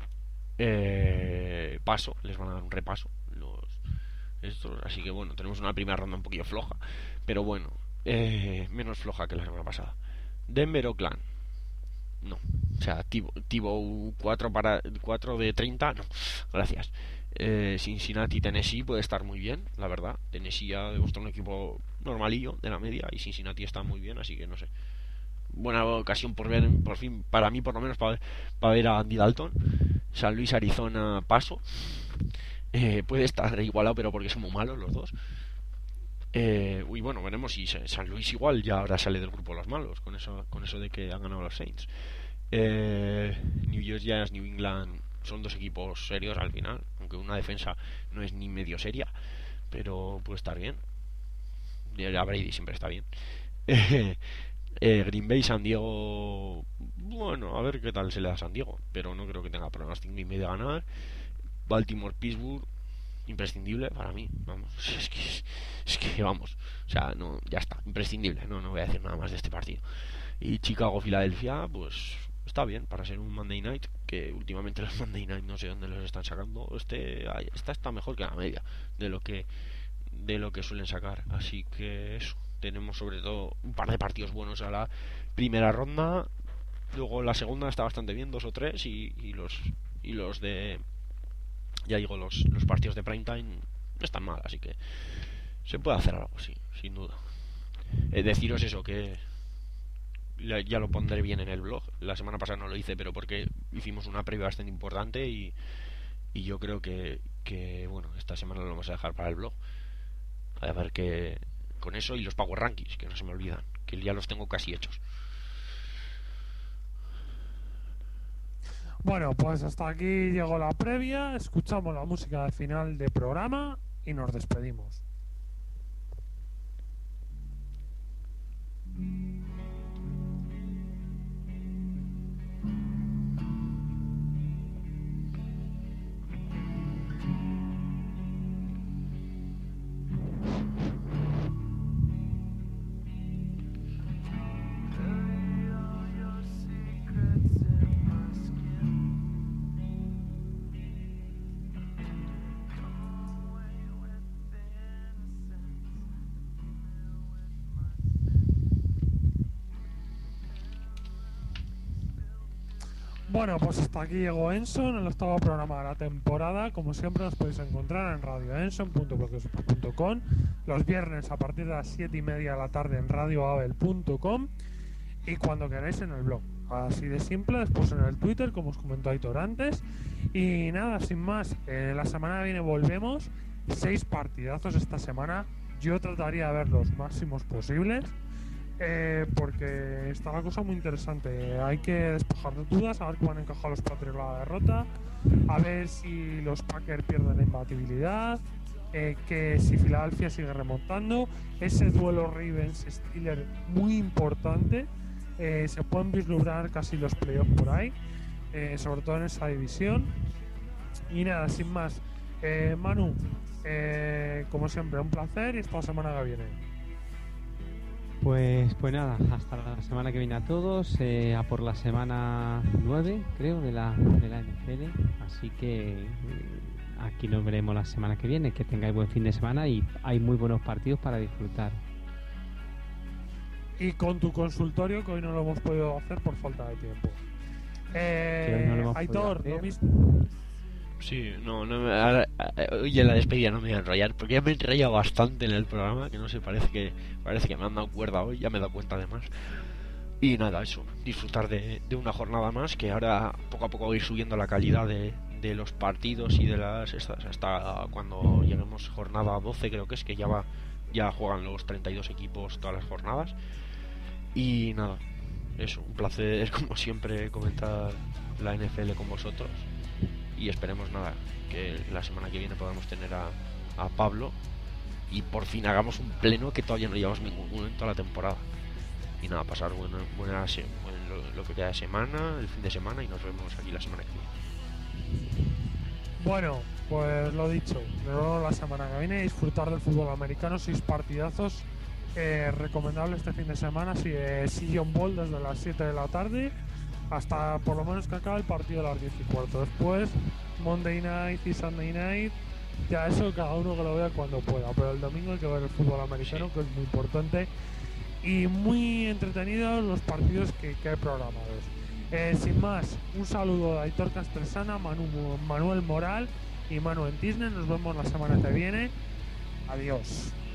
eh, paso, les van a dar un repaso los estos, así que bueno, tenemos una primera ronda un poquillo floja, pero bueno, eh, menos floja que la semana pasada. Denver, Oakland, no, o sea, Tibo, Tibo cuatro para cuatro de treinta, no, gracias. Eh, Cincinnati, Tennessee puede estar muy bien, la verdad. Tennessee ha demostrado un equipo normalillo de la media y Cincinnati está muy bien, así que no sé. Buena ocasión por ver, por fin, para mí por lo menos, para, para ver a Andy Dalton. San Luis, Arizona, paso. Eh, puede estar igualado, pero porque son muy malos los dos. Eh, y bueno, veremos si San Luis igual ya ahora sale del grupo de los malos con eso, con eso de que han ganado los Saints. Eh, New York Giants, New England son dos equipos serios al final, aunque una defensa no es ni medio seria, pero puede estar bien. Ya Brady siempre está bien. Eh, eh, Green Bay, San Diego, bueno, a ver qué tal se le da a San Diego, pero no creo que tenga problemas Green Bay de ganar. Baltimore, Pittsburgh, imprescindible para mí, vamos, es que, es que vamos, o sea, no, ya está, imprescindible, no, no voy a decir nada más de este partido. Y Chicago, Filadelfia, pues está bien para ser un Monday Night, que últimamente los Monday Night no sé dónde los están sacando. Este esta está mejor que la media de lo que de lo que suelen sacar, así que eso, tenemos sobre todo un par de partidos buenos a la primera ronda, luego la segunda está bastante bien, dos o tres, y, y los y los de ya digo los, los partidos de prime time no están mal, así que se puede hacer algo, sí, sin duda. Eh, deciros eso, que ya lo pondré bien en el blog. La semana pasada no lo hice, pero porque hicimos una previa bastante importante y, y yo creo que, que bueno, esta semana lo vamos a dejar para el blog. A ver que con eso y los Power Rankings, que no se me olvidan, que ya los tengo casi hechos. Bueno, pues hasta aquí llegó la previa, escuchamos la música de final de programa y nos despedimos. Bueno, pues hasta aquí llegó Enson, el octavo programa de la temporada. Como siempre nos podéis encontrar en radio enson punto blogspot punto com, los viernes a partir de las siete y media de la tarde en radio abel punto com y cuando queráis en el blog. Así de simple, después en el Twitter, como os comentó Aitor antes. Y nada, sin más, eh, la semana que viene volvemos. Seis partidazos esta semana. Yo trataría de ver los máximos posibles. Eh, porque está la cosa muy interesante. Hay que despejar dudas, a ver cómo han encajado los Patriots la derrota, a ver si los Packers pierden la imbatibilidad, eh, que si Filadelfia sigue remontando, ese duelo Ravens-Steelers muy importante. Eh, se pueden vislumbrar casi los playoffs por ahí, eh, sobre todo en esa división. Y nada, sin más, eh, Manu, eh, como siempre, un placer y hasta la semana que viene. Pues, pues nada, hasta la semana que viene a todos, eh, a por la semana nueve, creo, de la, de la N F L. Así que eh, aquí nos veremos la semana que viene. Que tengáis buen fin de semana y hay muy buenos partidos para disfrutar. Y con tu consultorio, que hoy no lo hemos podido hacer por falta de tiempo. Que hoy no lo Eh, hemos Aitor, podido lo hacer. mismo. Sí, no, no me- ahora- eh, hoy en la despedida no me voy a enrollar, porque ya me he enrollado bastante en el programa, que no sé, parece que parece que me han dado cuerda hoy, ya me he dado cuenta además. Y nada, eso, disfrutar de, de una jornada más, que ahora poco a poco voy subiendo la calidad de, de los partidos y de las estas, hasta cuando lleguemos jornada doce, creo que es, que ya va, ya juegan los treinta y dos equipos todas las jornadas. Y nada, eso, un placer como siempre comentar la N F L con vosotros. Y esperemos nada, que la semana que viene podamos tener a, a Pablo y por fin hagamos un pleno, que todavía no llevamos ninguno en toda la temporada. Y nada, pasar buena, buena se- buen- lo, lo que queda de semana, el fin de semana, y nos vemos aquí la semana que viene. Bueno, pues lo dicho, nos vemos la semana que viene. Disfrutar del fútbol americano, seis partidazos. Eh, recomendable este fin de semana, si es Sillon Bowl desde las siete de la tarde hasta por lo menos que acabe el partido a las diez y cuarto. Después, Monday Night y Sunday Night, ya eso cada uno que lo vea cuando pueda. Pero el domingo hay que ver el fútbol americano, Sí. que es muy importante. Y muy entretenidos los partidos que, que hay programados. Eh, sin más, un saludo de Aitor Castresana, Manu, Manuel Moral y Manu en Disney. Nos vemos la semana que viene. Adiós.